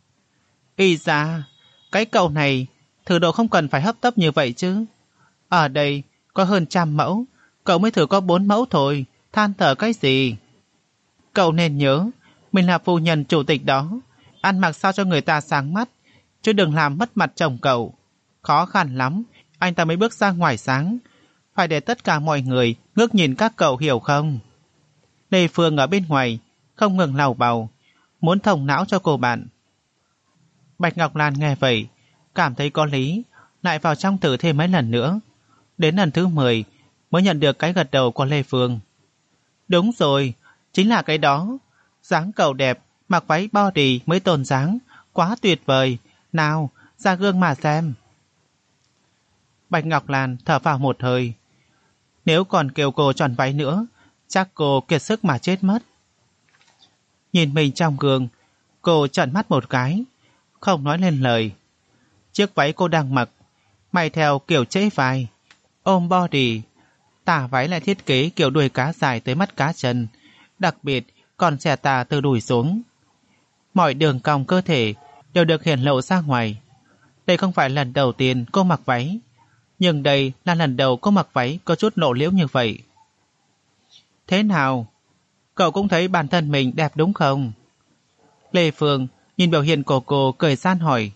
Y ra, cái cậu này, thử đồ không cần phải hấp tấp như vậy chứ. Ở đây có hơn 100 mẫu, cậu mới thử có 4 mẫu thôi, than thở cái gì. Cậu nên nhớ, mình là phu nhân chủ tịch đó, ăn mặc sao cho người ta sáng mắt, chứ đừng làm mất mặt chồng cậu. Khó khăn lắm, anh ta mới bước ra ngoài sáng, phải để tất cả mọi người ngước nhìn các cậu, hiểu không? Lê Phương ở bên ngoài không ngừng lầu bầu, muốn thông não cho cô bạn. Bạch Ngọc Lan nghe vậy, cảm thấy có lý, lại vào trong thử thêm mấy lần nữa. Đến lần thứ 10 mới nhận được cái gật đầu của Lê Phương. Đúng rồi, chính là cái đó. Dáng cậu đẹp, mặc váy body mới tôn dáng, quá tuyệt vời. Nào, ra gương mà xem. Bạch Ngọc Lan thở vào một hơi. Nếu còn kêu cô chọn váy nữa, chắc cô kiệt sức mà chết mất. Nhìn mình trong gương, cô trợn mắt một cái, không nói lên lời. Chiếc váy cô đang mặc, may theo kiểu trễ vai, ôm body. Tà váy lại thiết kế kiểu đuôi cá dài tới mắt cá chân, đặc biệt còn xẻ tà từ đùi xuống. Mọi đường cong cơ thể đều được hiển lộ ra ngoài. Đây không phải lần đầu tiên cô mặc váy, nhưng đây là lần đầu cô mặc váy có chút lộ liễu như vậy. Thế nào? Cậu cũng thấy bản thân mình đẹp đúng không? Lê Phương nhìn biểu hiện của cô cười gian hỏi.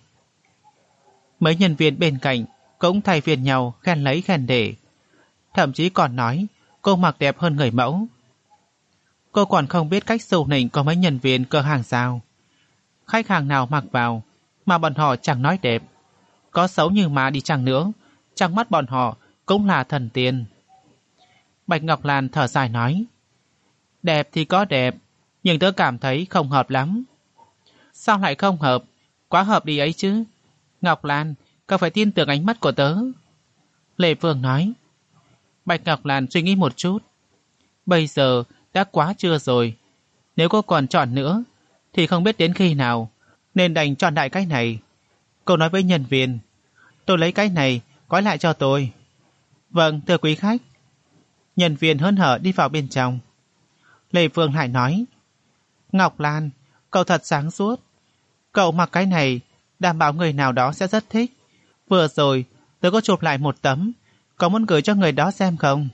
Mấy nhân viên bên cạnh cũng thay phiên nhau khen lấy khen để. Thậm chí còn nói cô mặc đẹp hơn người mẫu. Cô còn không biết cách xù nịnh có mấy nhân viên cửa hàng sao. Khách hàng nào mặc vào mà bọn họ chẳng nói đẹp. Có xấu như mà đi chăng nữa, trong mắt bọn họ cũng là thần tiên. Bạch Ngọc Lan thở dài nói. Đẹp thì có đẹp, nhưng tớ cảm thấy không hợp lắm. Sao lại không hợp? Quá hợp đi ấy chứ. Ngọc Lan, cậu phải tin tưởng ánh mắt của tớ. Lê Phương nói. Bạch Ngọc Lan suy nghĩ một chút. Bây giờ đã quá trưa rồi. Nếu cô còn chọn nữa thì không biết đến khi nào, nên đành chọn đại cái này. Cô nói với nhân viên. Tôi lấy cái này, gói lại cho tôi. Vâng, thưa quý khách. Nhân viên hớn hở đi vào bên trong. Lê Phương lại nói. Ngọc Lan, cậu thật sáng suốt. Cậu mặc cái này, đảm bảo người nào đó sẽ rất thích. Vừa rồi, tớ có chụp lại một tấm. Có muốn gửi cho người đó xem không?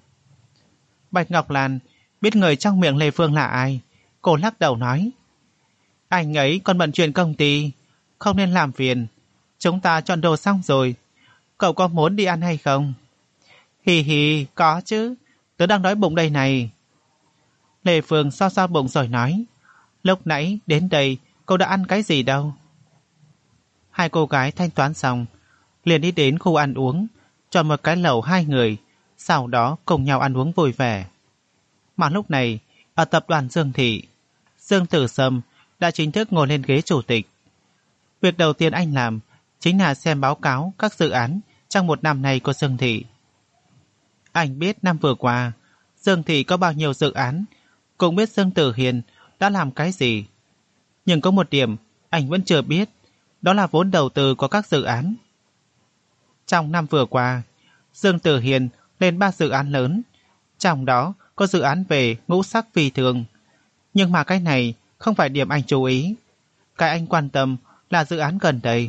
Bạch Ngọc Lan biết người trong miệng Lê Phương là ai. Cô lắc đầu nói. Anh ấy còn bận chuyện công ty, không nên làm phiền. Chúng ta chọn đồ xong rồi. Cậu có muốn đi ăn hay không? Hì hì, có chứ. Tớ đang đói bụng đây này. Lê Phương so so bụng rồi nói. Lúc nãy đến đây cô đã ăn cái gì đâu? Hai cô gái thanh toán xong, liền đi đến khu ăn uống, chọn một cái lẩu 2 người, sau đó cùng nhau ăn uống vui vẻ. Mà lúc này, ở tập đoàn Dương Thị, Dương Tử Sâm đã chính thức ngồi lên ghế chủ tịch. Việc đầu tiên anh làm chính là xem báo cáo các dự án trong một năm này của Dương Thị. Anh biết năm vừa qua, Dương Thị có bao nhiêu dự án, cũng biết Dương Tử Hiền đã làm cái gì. Nhưng có một điểm anh vẫn chưa biết, đó là vốn đầu tư của các dự án. Trong năm vừa qua, Dương Tử Hiền lên 3 dự án lớn, trong đó có dự án về ngũ sắc phi thường. Nhưng mà cái này không phải điểm anh chú ý. Cái anh quan tâm là dự án gần đây.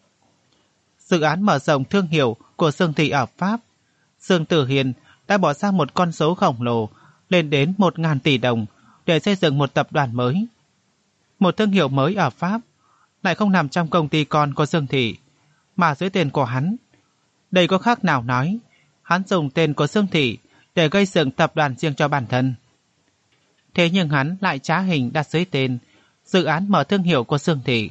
Dự án mở rộng thương hiệu của Dương Thị ở Pháp. Dương Tử Hiền đã bỏ ra một con số khổng lồ lên đến 1.000 tỷ đồng để xây dựng một tập đoàn mới. Một thương hiệu mới ở Pháp lại không nằm trong công ty con của Dương Thị. mà dưới tên của hắn. Đây có khác nào nói hắn dùng tên của Dương Thị để gây dựng tập đoàn riêng cho bản thân. Thế nhưng hắn lại trá hình đặt dưới tên dự án mở thương hiệu của Dương Thị.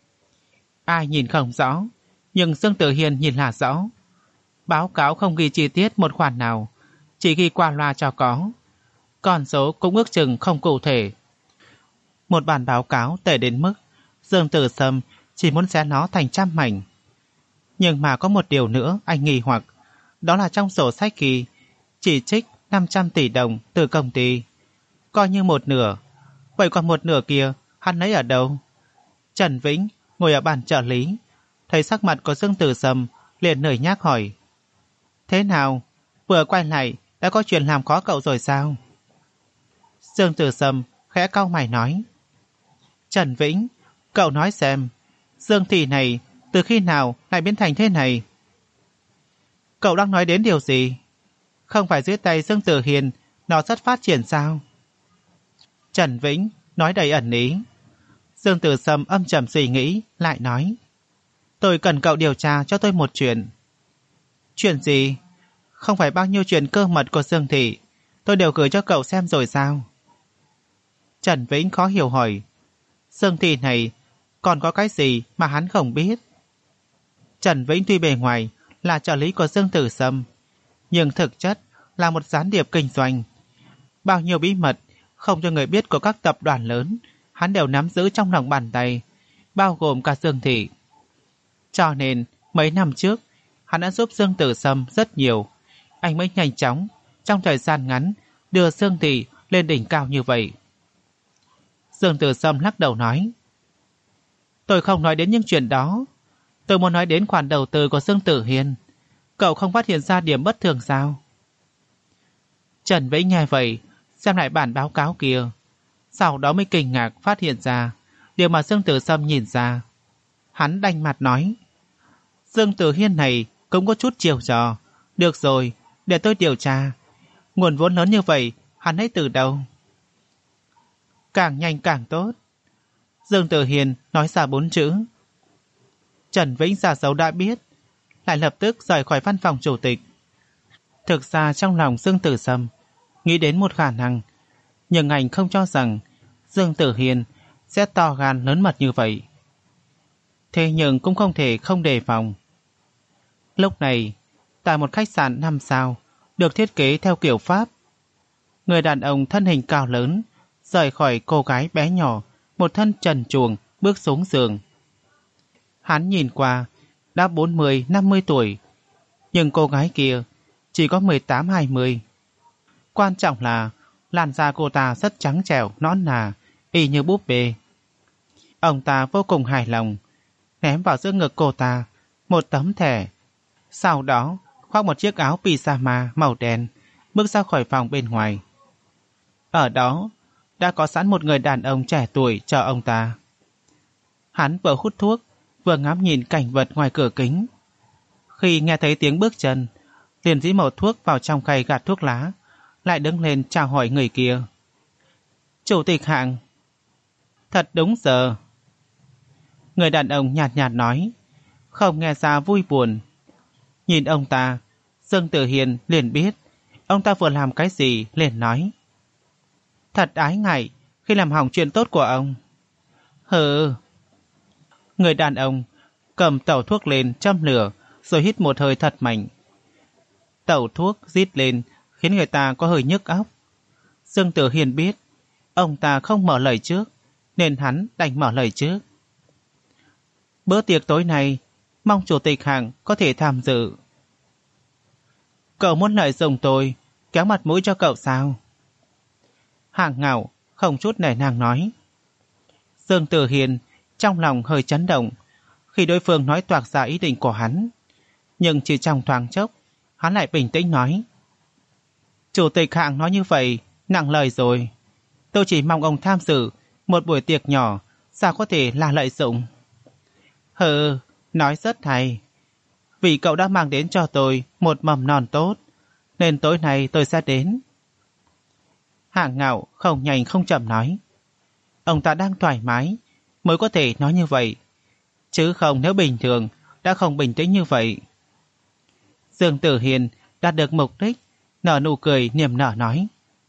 Ai nhìn không rõ, nhưng Dương Tử Hiên nhìn là rõ. Báo cáo không ghi chi tiết một khoản nào, chỉ ghi qua loa cho có. Con số cũng ước chừng không cụ thể. Một bản báo cáo tệ đến mức Dương Tử Sâm chỉ muốn xé nó thành trăm mảnh. Nhưng mà có một điều nữa anh nghi hoặc, đó là trong sổ sách ghi chỉ trích 500 tỷ đồng từ công ty, coi như một nửa. Vậy còn một nửa kia hắn lấy ở đâu? Trần Vĩnh ngồi ở bàn trợ lý, thấy sắc mặt của Dương Tử Sâm liền nổi nhác hỏi: Thế nào? Vừa quay lại đã có chuyện làm khó cậu rồi sao? Dương Tử Sâm khẽ cau mày nói: Trần Vĩnh, cậu nói xem, Dương Thị này từ khi nào lại biến thành thế này? Cậu đang nói đến điều gì? Không phải dưới tay Dương Tử Hiền nó rất phát triển sao? Trần Vĩnh nói đầy ẩn ý. Dương Tử Sâm âm trầm suy nghĩ, lại nói: Tôi cần cậu điều tra cho tôi một chuyện. Chuyện gì? Không phải bao nhiêu chuyện cơ mật của Dương Thị tôi đều gửi cho cậu xem rồi sao? Trần Vĩnh khó hiểu hỏi: Dương Thị này còn có cái gì mà hắn không biết? Trần Vĩnh tuy bề ngoài là trợ lý của Dương Tử Sâm, nhưng thực chất là một gián điệp kinh doanh. Bao nhiêu bí mật không cho người biết của các tập đoàn lớn hắn đều nắm giữ trong lòng bàn tay, bao gồm cả Dương Thị. Cho nên mấy năm trước hắn đã giúp Dương Tử Sâm rất nhiều, anh mới nhanh chóng trong thời gian ngắn đưa Dương Thị lên đỉnh cao như vậy. Dương Tử Sâm lắc đầu nói: Tôi không nói đến những chuyện đó. Tôi muốn nói đến khoản đầu tư của Dương Tử Hiên. Cậu không phát hiện ra điểm bất thường sao? Trần Vĩnh nghe vậy, xem lại bản báo cáo kia, sau đó mới kinh ngạc phát hiện ra điều mà Dương Tử Sâm nhìn ra. Hắn đanh mặt nói: Dương Tử Hiên này cũng có chút chiều trò. Được rồi, để tôi điều tra. Nguồn vốn lớn như vậy hắn lấy từ đâu? Càng nhanh càng tốt. Dương Tử Hiên nói ra 4 chữ. Trần Vĩnh giả dấu đã biết, lại lập tức rời khỏi văn phòng chủ tịch. Thực ra trong lòng Dương Tử Sâm nghĩ đến một khả năng, nhưng anh không cho rằng Dương Tử Hiên sẽ to gan lớn mật như vậy. Thế nhưng cũng không thể không đề phòng. Lúc này, tại một khách sạn 5 sao được thiết kế theo kiểu Pháp, người đàn ông thân hình cao lớn rời khỏi cô gái bé nhỏ một thân trần truồng bước xuống giường. Hắn nhìn qua đã 40-50 tuổi, nhưng cô gái kia chỉ có 18-20. Quan trọng là làn da cô ta rất trắng trẻo, nõn nà, y như búp bê. Ông ta vô cùng hài lòng, ném vào giữa ngực cô ta một tấm thẻ. Sau đó khoác một chiếc áo pyjama màu đen, bước ra khỏi phòng bên ngoài. Ở đó đã có sẵn một người đàn ông trẻ tuổi chờ ông ta. Hắn vừa hút thuốc, vừa ngắm nhìn cảnh vật ngoài cửa kính. Khi nghe thấy tiếng bước chân, liền dĩ một thuốc vào trong khay gạt thuốc lá, lại đứng lên chào hỏi người kia. Chủ tịch Hạng. Thật đúng giờ. Người đàn ông nhạt nhạt nói, không nghe ra vui buồn. Nhìn ông ta, Dương Tử Hiên liền biết ông ta vừa làm cái gì, liền nói: Thật ái ngại khi làm hỏng chuyện tốt của ông. Hừ. Người đàn ông cầm tẩu thuốc lên châm lửa, rồi hít một hơi thật mạnh. Tẩu thuốc rít lên khiến người ta có hơi nhức óc. Dương Tử Hiên biết ông ta không mở lời trước, nên hắn đành mở lời trước. Bữa tiệc tối nay mong chủ tịch Hạng có thể tham dự. Cậu muốn lợi dụng tôi kéo mặt mũi cho cậu sao? Hạng Ngạo không chút nể nang nói. Dương Tử Hiên trong lòng hơi chấn động khi đối phương nói toạc ra ý định của hắn, nhưng chỉ trong thoáng chốc hắn lại bình tĩnh nói: Chủ tịch Hạng nói như vậy nặng lời rồi. Tôi chỉ mong ông tham dự một buổi tiệc nhỏ, sao có thể là lợi dụng? Hừ, nói rất hay. Vì cậu đã mang đến cho tôi một mầm non tốt, nên tối nay tôi sẽ đến. Hạng Ngạo không nhanh không chậm nói. Ông ta đang thoải mái mới có thể nói như vậy, chứ không nếu bình thường đã không bình tĩnh như vậy. Dương Tử Hiền đạt được mục đích, nở nụ cười niềm nở nói: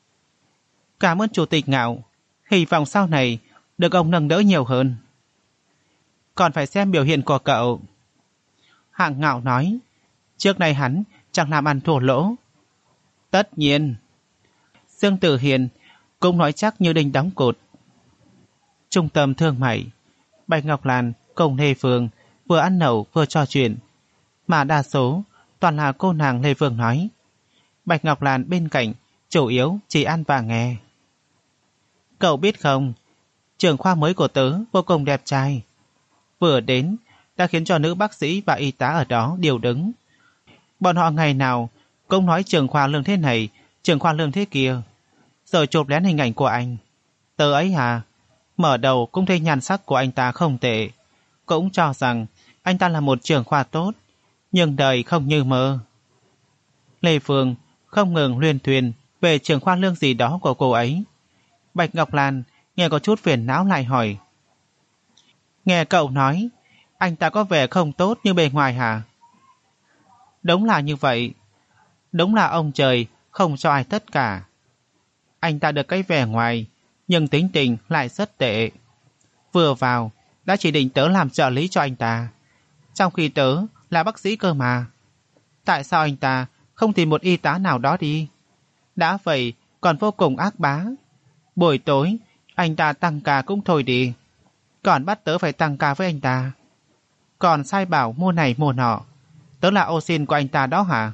Cảm ơn Chủ tịch Ngạo, hy vọng sau này được ông nâng đỡ nhiều hơn. Còn phải xem biểu hiện của cậu. Hạng Ngạo nói: Trước này hắn chẳng làm ăn thua lỗ. Tất nhiên. Dương Tử Hiền cũng nói chắc như đinh đóng cột. Trung tâm thương mại, Bạch Ngọc Lan cùng Lê Phương vừa ăn nhậu vừa trò chuyện, mà đa số toàn là cô nàng Lê Phương nói. Bạch Ngọc Lan bên cạnh chủ yếu chỉ ăn và nghe. Cậu biết không, trưởng khoa mới của tớ vô cùng đẹp trai. Vừa đến đã khiến cho nữ bác sĩ và y tá ở đó đều đứng. Bọn họ ngày nào cũng nói trưởng khoa lương thế này, trưởng khoa lương thế kia, rồi chụp lén hình ảnh của anh. Tớ ấy à, mở đầu cũng thấy nhan sắc của anh ta không tệ, cũng cho rằng anh ta là một trưởng khoa tốt, nhưng đời không như mơ. Lê Phương không ngừng luyên thuyên về trưởng khoa lương gì đó của cô ấy. Bạch Ngọc Lan nghe có chút phiền não lại hỏi: Nghe cậu nói, anh ta có vẻ không tốt như bề ngoài hả? Đúng là như vậy. Đúng là ông trời không cho ai tất cả. Anh ta được cái vẻ ngoài, nhưng tính tình lại rất tệ. Vừa vào đã chỉ định tớ làm trợ lý cho anh ta, trong khi tớ là bác sĩ cơ mà. Tại sao anh ta không tìm một y tá nào đó đi? Đã vậy còn vô cùng ác bá. Buổi tối anh ta tăng ca cũng thôi đi, còn bắt tớ phải tăng ca với anh ta. Còn sai bảo mua này mua nọ. Tớ là ô xin của anh ta đó hả?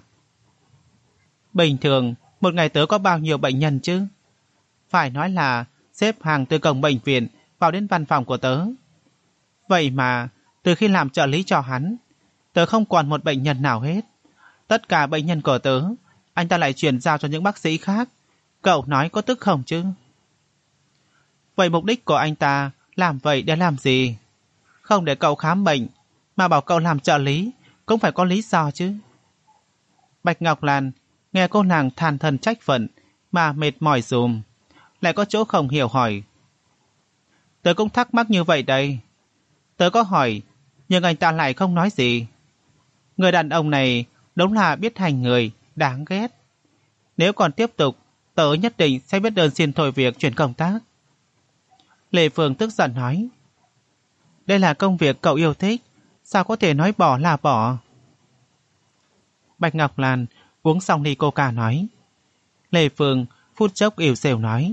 Bình thường một ngày tớ có bao nhiêu bệnh nhân chứ? Phải nói là xếp hàng từ cổng bệnh viện vào đến văn phòng của tớ. Vậy mà từ khi làm trợ lý cho hắn, tớ không còn một bệnh nhân nào hết. Tất cả bệnh nhân của tớ anh ta lại chuyển giao cho những bác sĩ khác. Cậu nói có tức không chứ? Vậy mục đích của anh ta làm vậy để làm gì? Không để cậu khám bệnh, mà bảo cậu làm trợ lý cũng phải có lý do chứ. Bạch Ngọc Lan nghe cô nàng than thân trách phận mà mệt mỏi dùm, lại có chỗ không hiểu hỏi: Tớ cũng thắc mắc như vậy đây. Tớ có hỏi, nhưng anh ta lại không nói gì. Người đàn ông này đúng là biết hành người, đáng ghét. Nếu còn tiếp tục, tớ nhất định sẽ viết đơn xin thôi việc chuyển công tác. Lê Phương tức giận nói: Đây là công việc cậu yêu thích, sao có thể nói bỏ là bỏ? Bạch Ngọc Lan uống xong ly coca nói. Lê Phương phút chốc ỉu xèo nói: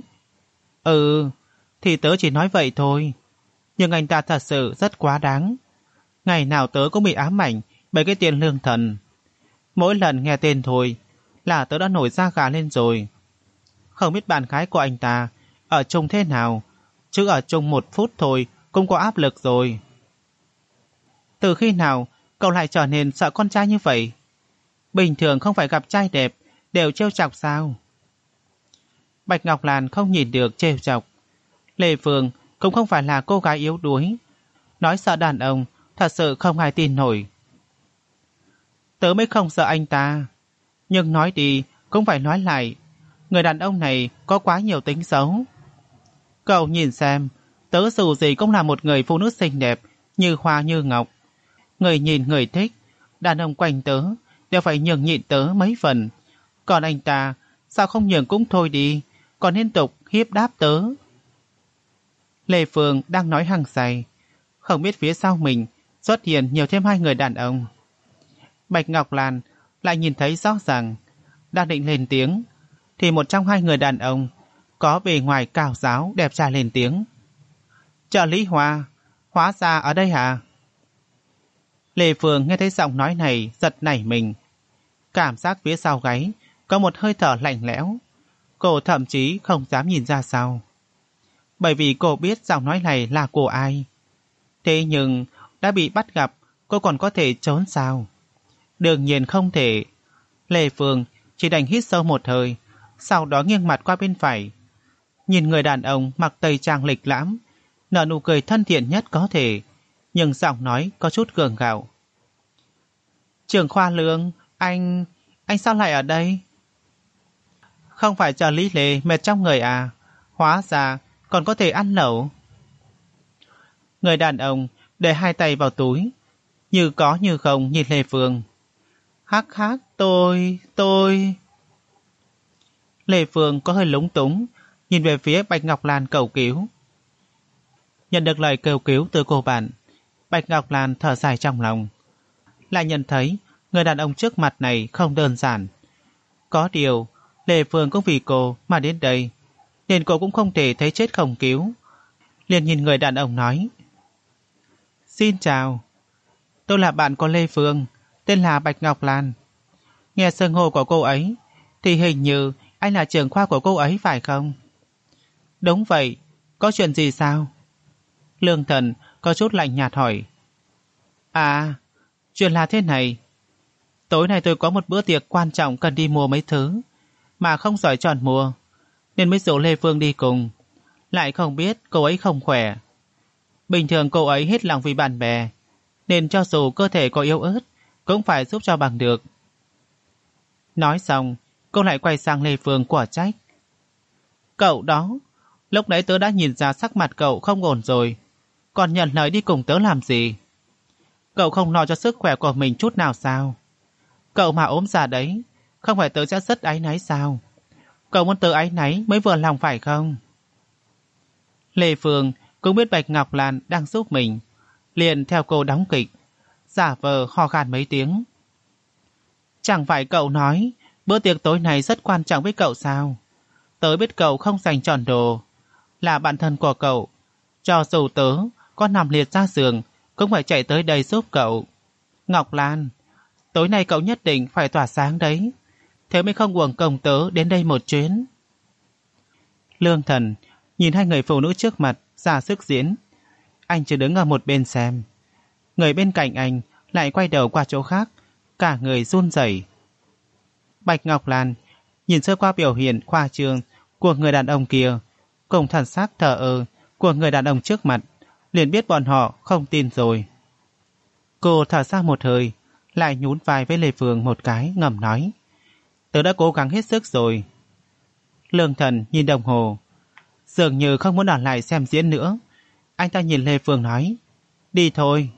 Thì tớ chỉ nói vậy thôi, nhưng anh ta thật sự rất quá đáng. Ngày nào tớ cũng bị ám ảnh bởi cái tiền lương thần. Mỗi lần nghe tên thôi là tớ đã nổi da gà lên rồi. Không biết bạn gái của anh ta ở chung thế nào, chứ ở chung 1 phút thôi cũng có áp lực rồi. Từ khi nào cậu lại trở nên sợ con trai như vậy? Bình thường không phải gặp trai đẹp đều trêu chọc sao? Bạch Ngọc Lan không nhìn được trêu chọc. Lê Phương cũng không phải là cô gái yếu đuối, nói sợ đàn ông thật sự không ai tin nổi. Tớ mới không sợ anh ta, nhưng nói đi cũng phải nói lại, người đàn ông này có quá nhiều tính xấu. Cậu nhìn xem, tớ dù gì cũng là một người phụ nữ xinh đẹp, như hoa như ngọc. Người nhìn người thích, đàn ông quanh tớ đều phải nhường nhịn tớ mấy phần. Còn anh ta, sao không nhường cũng thôi đi, còn liên tục hiếp đáp tớ. Lê Phương đang nói hăng say, không biết phía sau mình xuất hiện nhiều thêm 2 người đàn ông. Bạch Ngọc Lan lại nhìn thấy rõ ràng, đang định lên tiếng, thì một trong 2 người đàn ông có bề ngoài cao ráo đẹp trai lên tiếng: Trợ lý Hoa, hóa ra ở đây hả? Lê Phương nghe thấy giọng nói này giật nảy mình, cảm giác phía sau gáy có một hơi thở lạnh lẽo. Cô thậm chí không dám nhìn ra sau, bởi vì cô biết giọng nói này là của ai. Thế nhưng đã bị bắt gặp, cô còn có thể trốn sao? Đương nhiên không thể. Lê Phương chỉ đành hít sâu một hơi, sau đó nghiêng mặt qua bên phải, nhìn người đàn ông mặc tây trang lịch lãm, nở nụ cười thân thiện nhất có thể, nhưng giọng nói có chút gượng gạo. Trưởng khoa Lương, anh sao lại ở đây? Không phải trợ lý Lê mệt trong người à? Hóa ra còn có thể ăn lẩu. Người đàn ông để 2 tay vào túi, như có như không nhìn Lê Phương. Hắc hắc, tôi... Lê Phương có hơi lúng túng, nhìn về phía Bạch Ngọc Lan cầu cứu. Nhận được lời kêu cứu từ cô bạn, Bạch Ngọc Lan thở dài trong lòng. Lại nhận thấy người đàn ông trước mặt này không đơn giản. Có điều, Lê Phương cũng vì cô mà đến đây, nên cô cũng không thể thấy chết không cứu. Liền nhìn người đàn ông nói. Xin chào, tôi là bạn của Lê Phương, tên là Bạch Ngọc Lan. Nghe xưng hô của cô ấy, thì hình như anh là trưởng khoa của cô ấy phải không? Đúng vậy, có chuyện gì sao? Lương Thần có chút lạnh nhạt hỏi. À, chuyện là thế này. Tối nay tôi có một bữa tiệc quan trọng cần đi mua mấy thứ, mà không giỏi chọn mua, nên mới rủ Lê Phương đi cùng. Lại không biết cô ấy không khỏe. Bình thường cô ấy hết lòng vì bạn bè, nên cho dù cơ thể có yếu ớt, cũng phải giúp cho bằng được. Nói xong, cô lại quay sang Lê Phương quả trách. Cậu đó, lúc nãy tớ đã nhìn ra sắc mặt cậu không ổn rồi, còn nhận lời đi cùng tớ làm gì? Cậu không lo cho sức khỏe của mình chút nào sao? Cậu mà ốm già đấy, không phải tớ sẽ rất áy náy sao? Cậu muốn tớ áy náy mới vừa lòng phải không? Lê Phương cũng biết Bạch Ngọc Lan đang giúp mình, liền theo cô đóng kịch, giả vờ ho khan mấy tiếng. Chẳng phải cậu nói bữa tiệc tối nay rất quan trọng với cậu sao? Tớ biết cậu không dành tròn đồ, là bạn thân của cậu. Cho dù tớ có nằm liệt ra giường, cũng phải chạy tới đây giúp cậu. Ngọc Lan, tối nay cậu nhất định phải tỏa sáng đấy, thế mới không uổng công tớ đến đây một chuyến. Lương Thần nhìn hai người phụ nữ trước mặt ra sức diễn. Anh chỉ đứng ở một bên xem. Người bên cạnh anh lại quay đầu qua chỗ khác, cả người run rẩy. Bạch Ngọc Lan nhìn sơ qua biểu hiện khoa trương của người đàn ông kia, cùng thần sắc thờ ơ của người đàn ông trước mặt, liền biết bọn họ không tin rồi. Cô thở ra một hơi, lại nhún vai với Lê Phương một cái, ngầm nói. Tớ đã cố gắng hết sức rồi. Lương Thần nhìn đồng hồ, dường như không muốn ở lại xem diễn nữa. Anh ta nhìn Lê Phương nói. Đi thôi.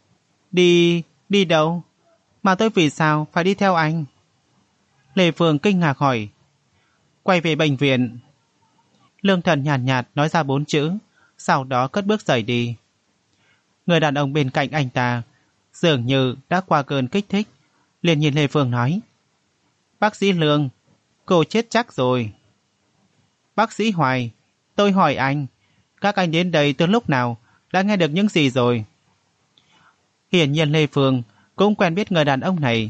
Đi đâu? Mà tôi vì sao phải đi theo anh? Lê Phương kinh ngạc hỏi. Quay về bệnh viện. Lương Thần nhàn nhạt nói ra 4 chữ, sau đó cất bước rời đi. Người đàn ông bên cạnh anh ta dường như đã qua cơn kích thích, liền nhìn Lê Phương nói. Bác sĩ Lương, cô chết chắc rồi. Bác sĩ Hoài, tôi hỏi anh, các anh đến đây từ lúc nào, đã nghe được những gì rồi? Hiển nhiên Lê Phương cũng quen biết người đàn ông này.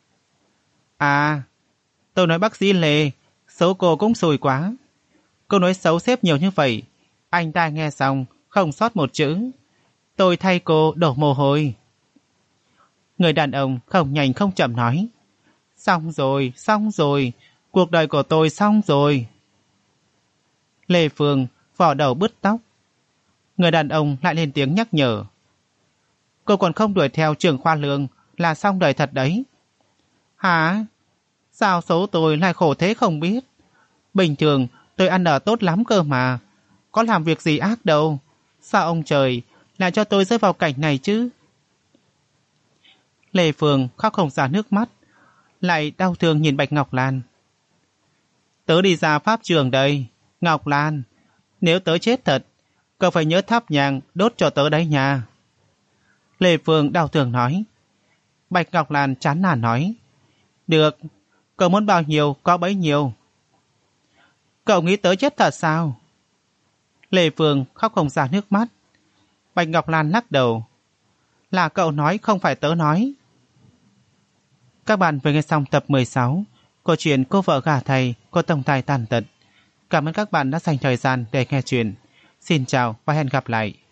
À, tôi nói bác sĩ Lê, xấu cô cũng xùi quá. Cô nói xấu sếp nhiều như vậy, anh ta nghe xong không sót một chữ. Tôi thay cô đổ mồ hôi. Người đàn ông không nhanh không chậm nói. Xong rồi, cuộc đời của tôi xong rồi. Lê Phương vò đầu bứt tóc. Người đàn ông lại lên tiếng nhắc nhở. Cô còn không đuổi theo trưởng khoa Lương là xong đời thật đấy. Hả? Sao số tôi lại khổ thế không biết? Bình thường tôi ăn ở tốt lắm cơ mà, có làm việc gì ác đâu. Sao ông trời lại cho tôi rơi vào cảnh này chứ? Lê Phương khóc không ra nước mắt, lại đau thương nhìn Bạch Ngọc Lan. Tớ đi ra pháp trường đây, Ngọc Lan. Nếu tớ chết thật, cậu phải nhớ thắp nhang đốt cho tớ đấy nha. Lê Phương đau thương nói. Bạch Ngọc Lan chán nản nói. Được, cậu muốn bao nhiêu có bấy nhiêu. Cậu nghĩ tớ chết thật sao? Lê Phương khóc không ra nước mắt. Bạch Ngọc Lan lắc đầu. Là cậu nói không phải tớ nói. Các bạn vừa nghe xong tập 16 câu chuyện Cô vợ gả thầy của tổng tài tàn tật. Cảm ơn các bạn đã dành thời gian để nghe chuyện. Xin chào và hẹn gặp lại.